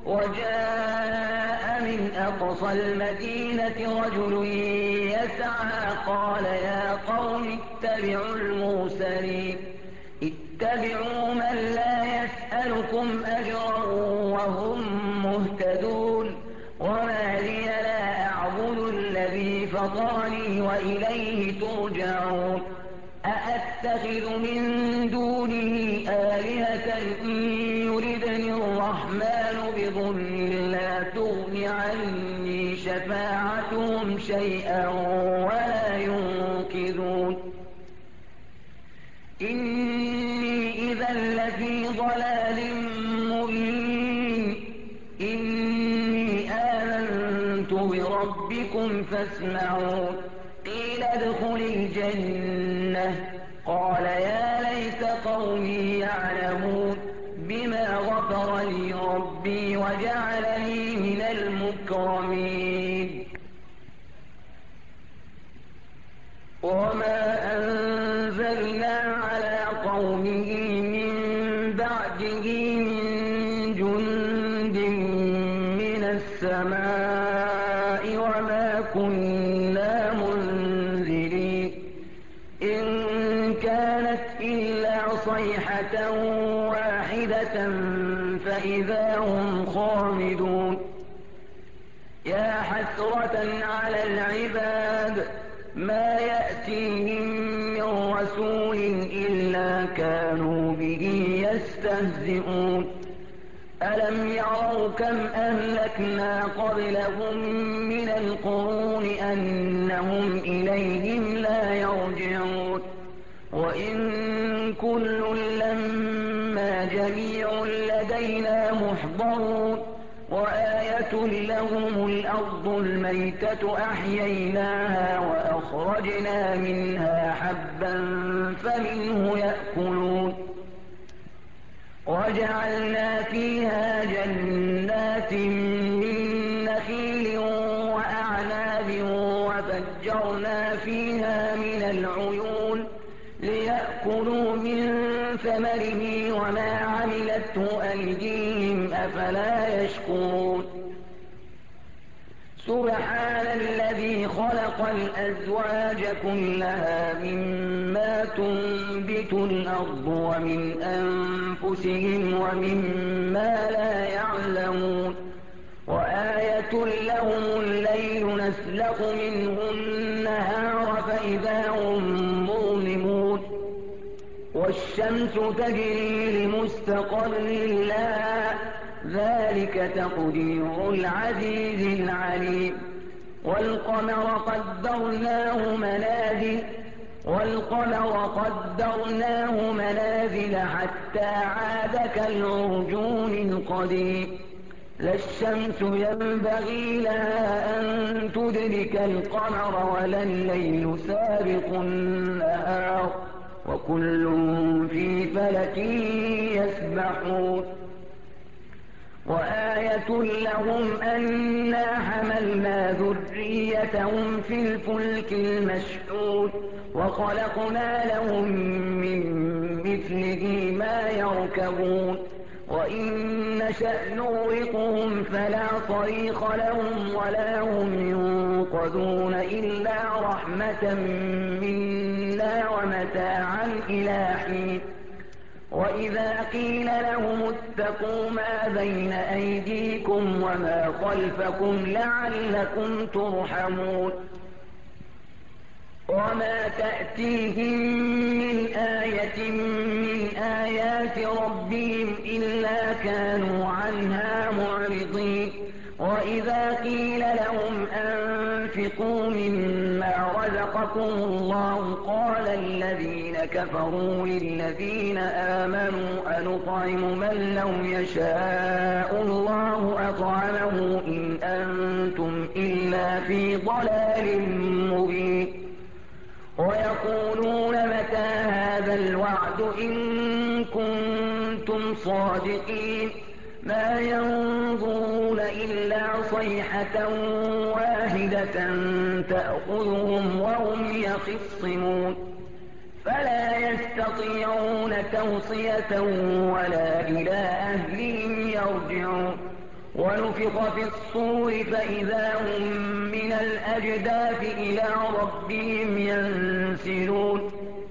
وجاء من أقصى المدينة رجل يسعى قال يا قوم اتبعوا المرسلين اتبعوا من لا يسألكم أجرا وهم مهتدون وما لي لا أعبد الذي فطرني وإليه ترجعون أأتخذ من دونه آلهة إن يردني الرحمن بضر لا تغن عني شفاعتهم شيئا ولا ينقذون إني إذا لفي ضلال مبين إني آمنت بربكم فاسمعون قيل ادخل الجنة قال يا ليت قومي يعلمون بما غفر لي ربي وجعلني من المكرمين وما أنزلنا على قومه من بعده من جند من السماء وما كنا منزلين إن كانت إلا صيحة واحدة فإذا هم خامدون يا حسرة على العباد ما يأتيهم من رسول إلا كانوا به يستهزئون ألم يروا كم أهلكنا قبلهم من القرون أنهم إليهم لا يرجعون وإن كل لما جميع لدينا محضرون وآية لهم الأرض الميتة أحييناها وأخرجنا منها حبا فمنه يأكلون وجعلنا فيها جنات من نخيل وأعناب وفجرنا فيها من العيون ليأكلوا من ثمره وما عملته أيديهم أفلا يشكرون سبحان الذي خلق الأزواج كلها مما تنبت الأرض ومن أنفسهم ومما لا يعلمون وآية لهم الليل نسلخ منه النهار فإذا هم مظلمون والشمس تجري لمستقر لها ذلك تقدير العزيز العليم والقمر قدرناه منازل والقمر قدرناه منازل حتى عاد كالعرجون القديم لا الشمس ينبغي لها أن تدرك القمر ولا الليل سابق النهار وكل في فلك يسبحون وآية لهم أنا حملنا ذريتهم في الفلك المشحون وخلقنا لهم من مثله ما يركبون وإن نشأ نغرقهم فلا صريخ لهم ولا هم ينقذون إلا رحمة منا ومتاعا إلى حين وإذا قيل لهم اتقوا ما بين أيديكم وما خلفكم لعلكم ترحمون وما تأتيهم من آية من آيات ربهم إلا كانوا عنها معرضين وإذا قيل لهم أنفقوا مما رزقكم الله قال الذين كفروا للذين آمنوا أنطعم من لو يشاء الله أطعمه إن أنتم إلا في ضلال مبين ويقولون متى هذا الوعد إن كنتم صادقين ما ينظرون إلا صيحة واحدة تأخذهم وهم يخصمون فلا يستطيعون توصية ولا إلى أهلهم يرجعون ونفخ في الصور فإذا هم من الأجداث إلى ربهم ينسلون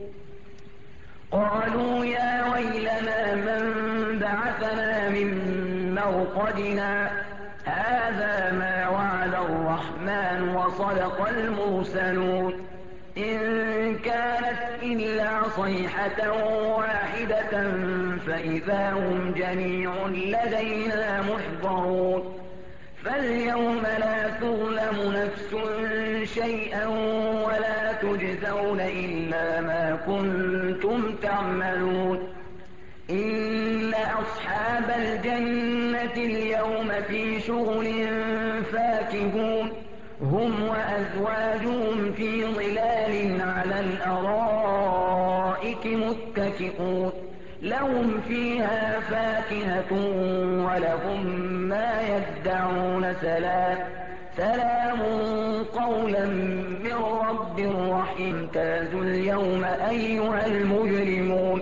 قالوا يا ويلنا من بعثنا من مرقدنا هذا ما وعد الرحمن وصدق المرسلون إن كانت إلا صيحة واحدة فإذا هم جميع لدينا محضرون فاليوم لا تظلم نفس شيئا ولا تجزون إلا ما كنتم تعملون إن أصحاب الجنة اليوم في شغل فاكهون هم وأزواجهم في ظلال على الأرائك متكئون لهم فيها فاكهة ولهم ما يدعون سلام سلام قولا من رب رحيم امتازوا اليوم أيها المجرمون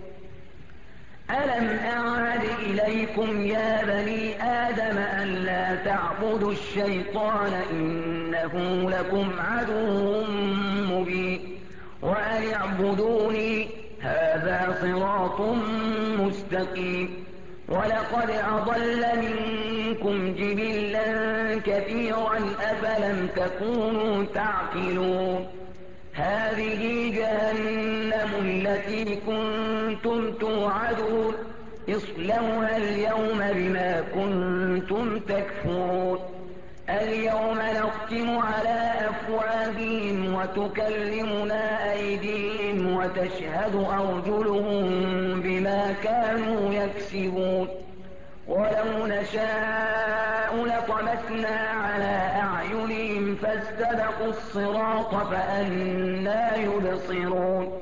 ألم أعهد إليكم يا بني آدم أن لا تعبدوا الشيطان إنه لكم عدو مبين وأن اعبدوني هذا صراط مستقيم ولقد أضل منكم جبلا كثيرا أفلم تكونوا تعقلون هذه جهنم التي كنتم توعدون اصلوها اليوم بما كنتم تكفرون اليوم نختم على أفواههم وتكلمنا أيديهم وتشهد أرجلهم بما كانوا يكسبون ولو نشاء لطمسنا على أعينهم فاستبقوا الصراط فأنى يبصرون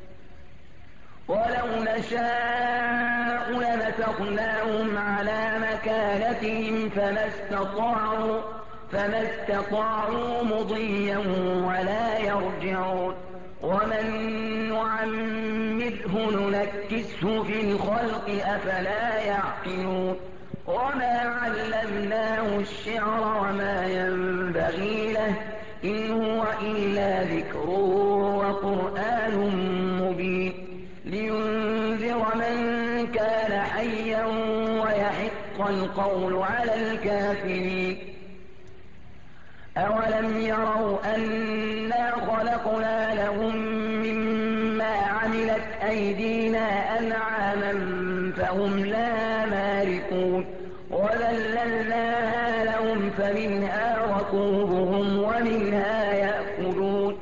ولو نشاء لمسخناهم على مكانتهم فما استطاعوا فما استطاعوا مضيا ولا يرجعون ومن نعمره ننكسه في الخلق أفلا يعقلون وما علمناه الشعر وما ينبغي له إن هو إلا ذكر وقرآن مبين لينذر من كان حيا ويحق القول على الكافرين أولم يروا أنا خلقنا لهم مما عملت أيدينا أنعاما فهم لها مالكون وذللناها لهم فمنها ركوبهم ومنها يأكلون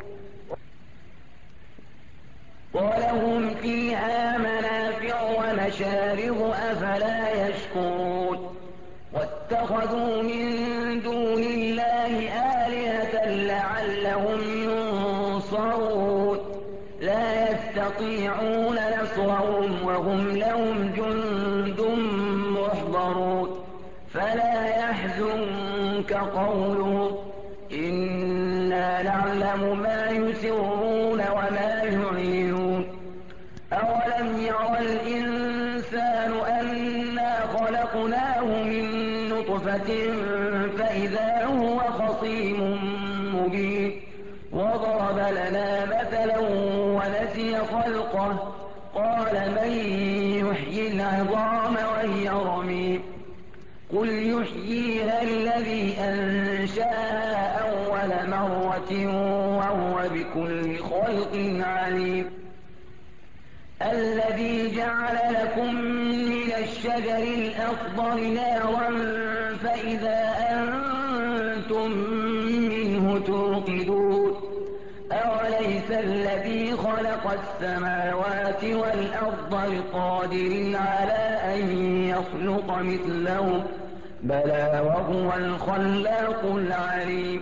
ولهم فيها منافع ومشارب أفلا يشكرون واتخذوا من دون الله آلهة لعلهم ينصرون لا يستطيعون نصرهم وهم لهم جند محضرون فلا يحزنك قولهم إنا نعلم ما يسرون وما يعلنون أولم يرى الإنسان أنا خلقناه من نطفة فإذا هو خصيم مبين وضرب لنا مثلا ونسي خلقه قال من يحيي العظام وهي رميم قل يحييها الذي أنشأها أول مرة وهو بكل خلق عليم الذي جعل لكم من الشجر الأخضر نارا فإذا أنتم منه توقدون أوليس الذي خلق السماوات والأرض بقادر على أن يخلق مثلهم بلى وهو الخلاق العليم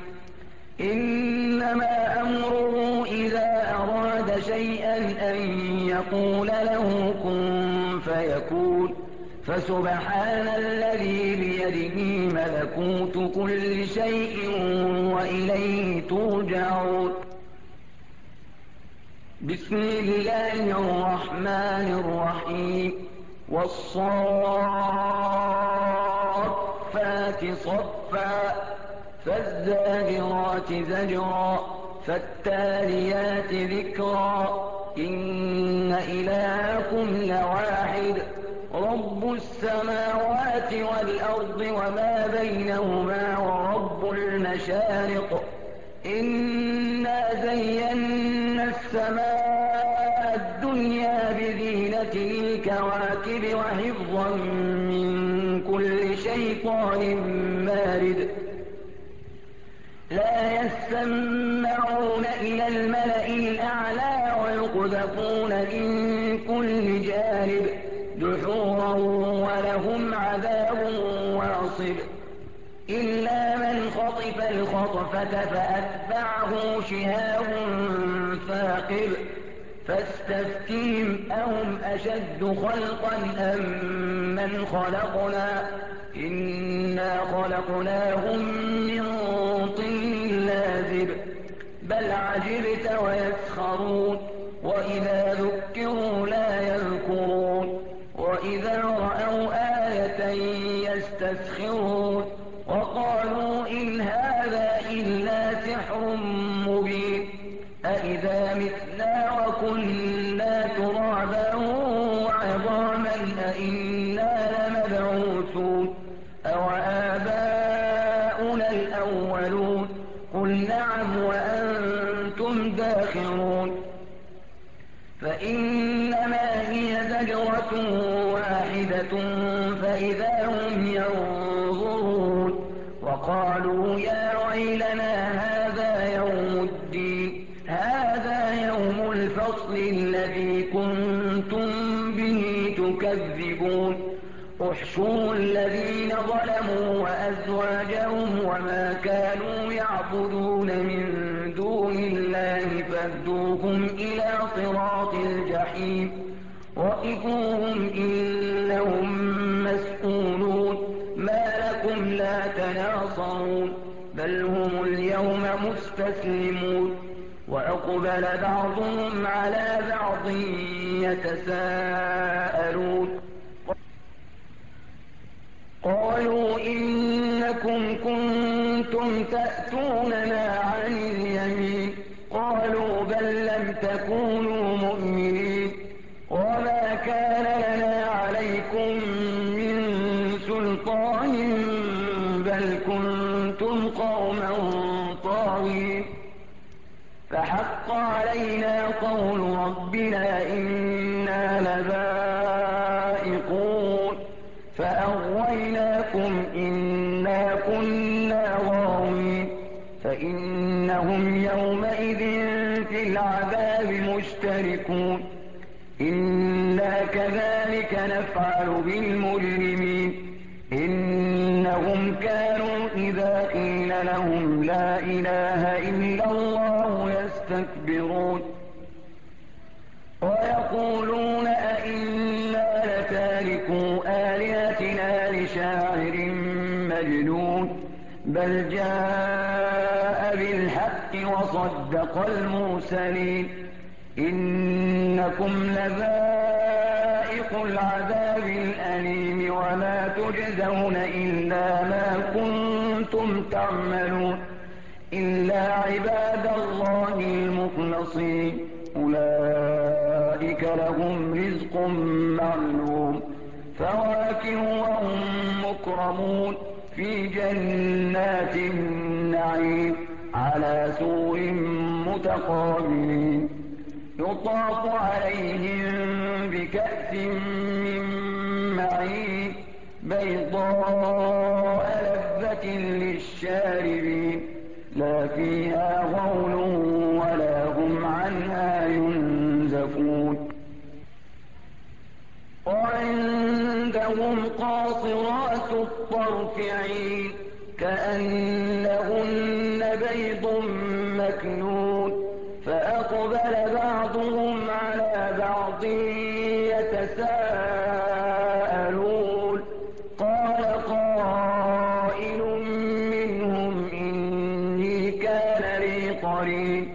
إنما أمره إذا أراد شيئا أن يقول له كن فيكون فسبحان الذي بيده ملكوت كل شيء وإليه ترجعون بسم الله الرحمن الرحيم والصافات صفا فالزاجرات زجرا فالتاليات ذكرا إن إلهكم لواحد رب السماوات والأرض وما بينهما ورب المشارق إنا زينا السماء الدنيا بزينة الكواكب وحفظا من كل شيطان مارد لا يسمعون إلى الملأ الأعلى ويقذفون من كل جانب دحورا ولهم عذاب واصب إلا من خطف الخطف الخطفة فأتبعه شهاب ثاقب فاستفتهم أهم أشد خلقا أم من خلقنا إنا خلقناهم من طين لازب بل عجبت ويسخرون وإذا ذكروا لا يذكرون وإذا رأوا آية يستسخرون وقالوا إن هذا إلا سحر مبين أإذا متنا وكنا ترابا وعظاما أإنا لمبعوثون أو آباؤنا الأولون قل نعم وأنتم داخرون فإنما هي زجرة واحدة فإذا هم ينظرون وقالوا يا ويلنا هذا يوم الدين هذا يوم الفصل الذي كنتم به تكذبون احشروا الذين ظلموا وأزواجهم وما كانوا يعبدون من دون الله فاهدوهم إلى صراط الجحيم وقفوهم إنهم مسئولون ما لكم لا تناصرون بل هم اليوم مستسلمون وأقبل بعضهم على بعض يتساءلون قالوا إنكم كنتم تأتوننا عن اليمين قالوا بل لم تكونوا مؤمنين وما كان لنا عليكم من سلطان بل كنتم قوما طاغين فحق علينا قول ربنا إنا لذائقون فأغويناكم إنا كنا غاوين فإنهم يومئذ في العذاب مشتركون إنا كذلك نفعل بالمجرمين إنهم كانوا إذا قيل لهم لا إله إلا الله يستكبرون ويقولون أئنا لتاركو آلهتنا لشاعر مجنون بل جاء بالحق وصدق المرسلين إنكم لذائقو العذاب الأليم وما تجزون إلا ما كنتم تعملون إلا عباد الله المخلصين أولئك لهم رزق معلوم فواكه وهم مكرمون في جنات النعيم على سور متقابلين يطاف عليهم بكأس من معين بيضاء لذة للشاربين لا فيها غول ولا هم عنها ينزفون وعندهم قاصرات الطرف عين كأنهن بيض مكنون فأقبل بعضهم على بعض يتساءلون قال قائل منهم إني كان لي قرين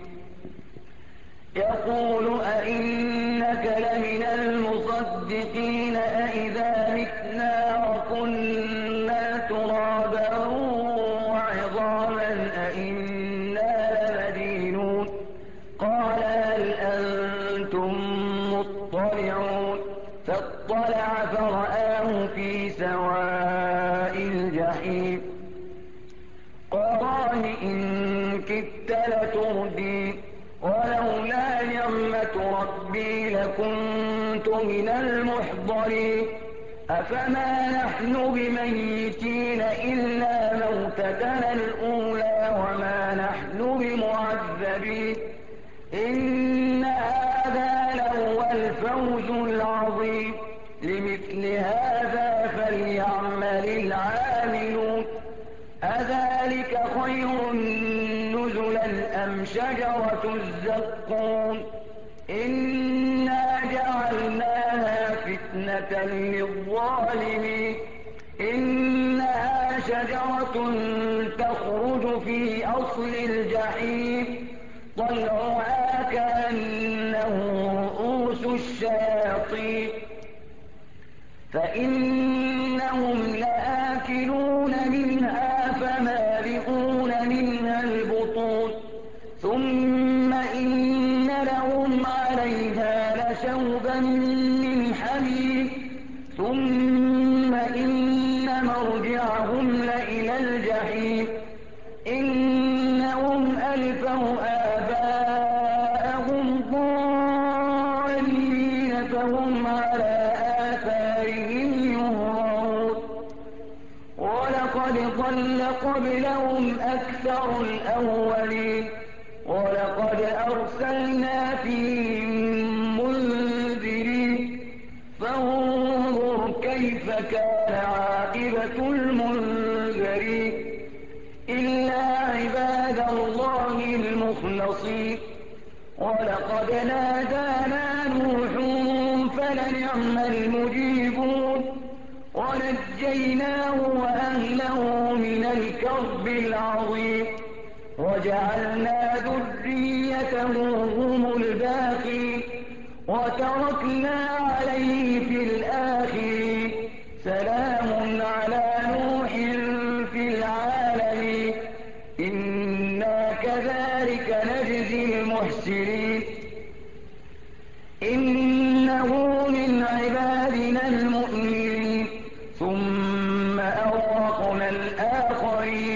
يقول أئنك لمن المصدقين أئذا متنا وكنا ترابا وعظاما أئنا لمدينون قال هل أنتم مطلعون فاطلع فرآه في سواء الجحيم قال إن كدت لتردين ولولا نعمة ربي لكنت من المحضرين أفما نحن بميتين إلا موتتنا الأولى وما نحن بمعذبين إن هذا لهو الفوز العظيم لمثل هذا فليعمل العاملون أذلك خير أم شجرة الزقوم إنا جعلناها فتنة للظالمين إنها شجرة تخرج في أصل الجحيم طلعها كأنه رؤوس الشياطين فإنهم لآكلون منها فمالئون منها البطون ثم إن لهم عليها لشوبا من حميم ثم إن مرجعهم لإلى الجحيم إنهم ألفوا آباءهم ضالين فهم على آثارهم يهرعون ولقد ضل قبلهم أكثر الأولين ولقد أرسلنا فيهم منذرين فانظر كيف كان عاقبة المنذرين إلا عباد الله المخلصين ولقد نادانا نوح فلنعم المجيبون ونجيناه وأهله من الكرب العظيم وجعلنا ذريته هم الباقين وتركنا عليه في الآخرين سلام على نوح في العالمين إنا كذلك نجزي المحسنين إنه من عبادنا المؤمنين ثم أغرقنا الآخرين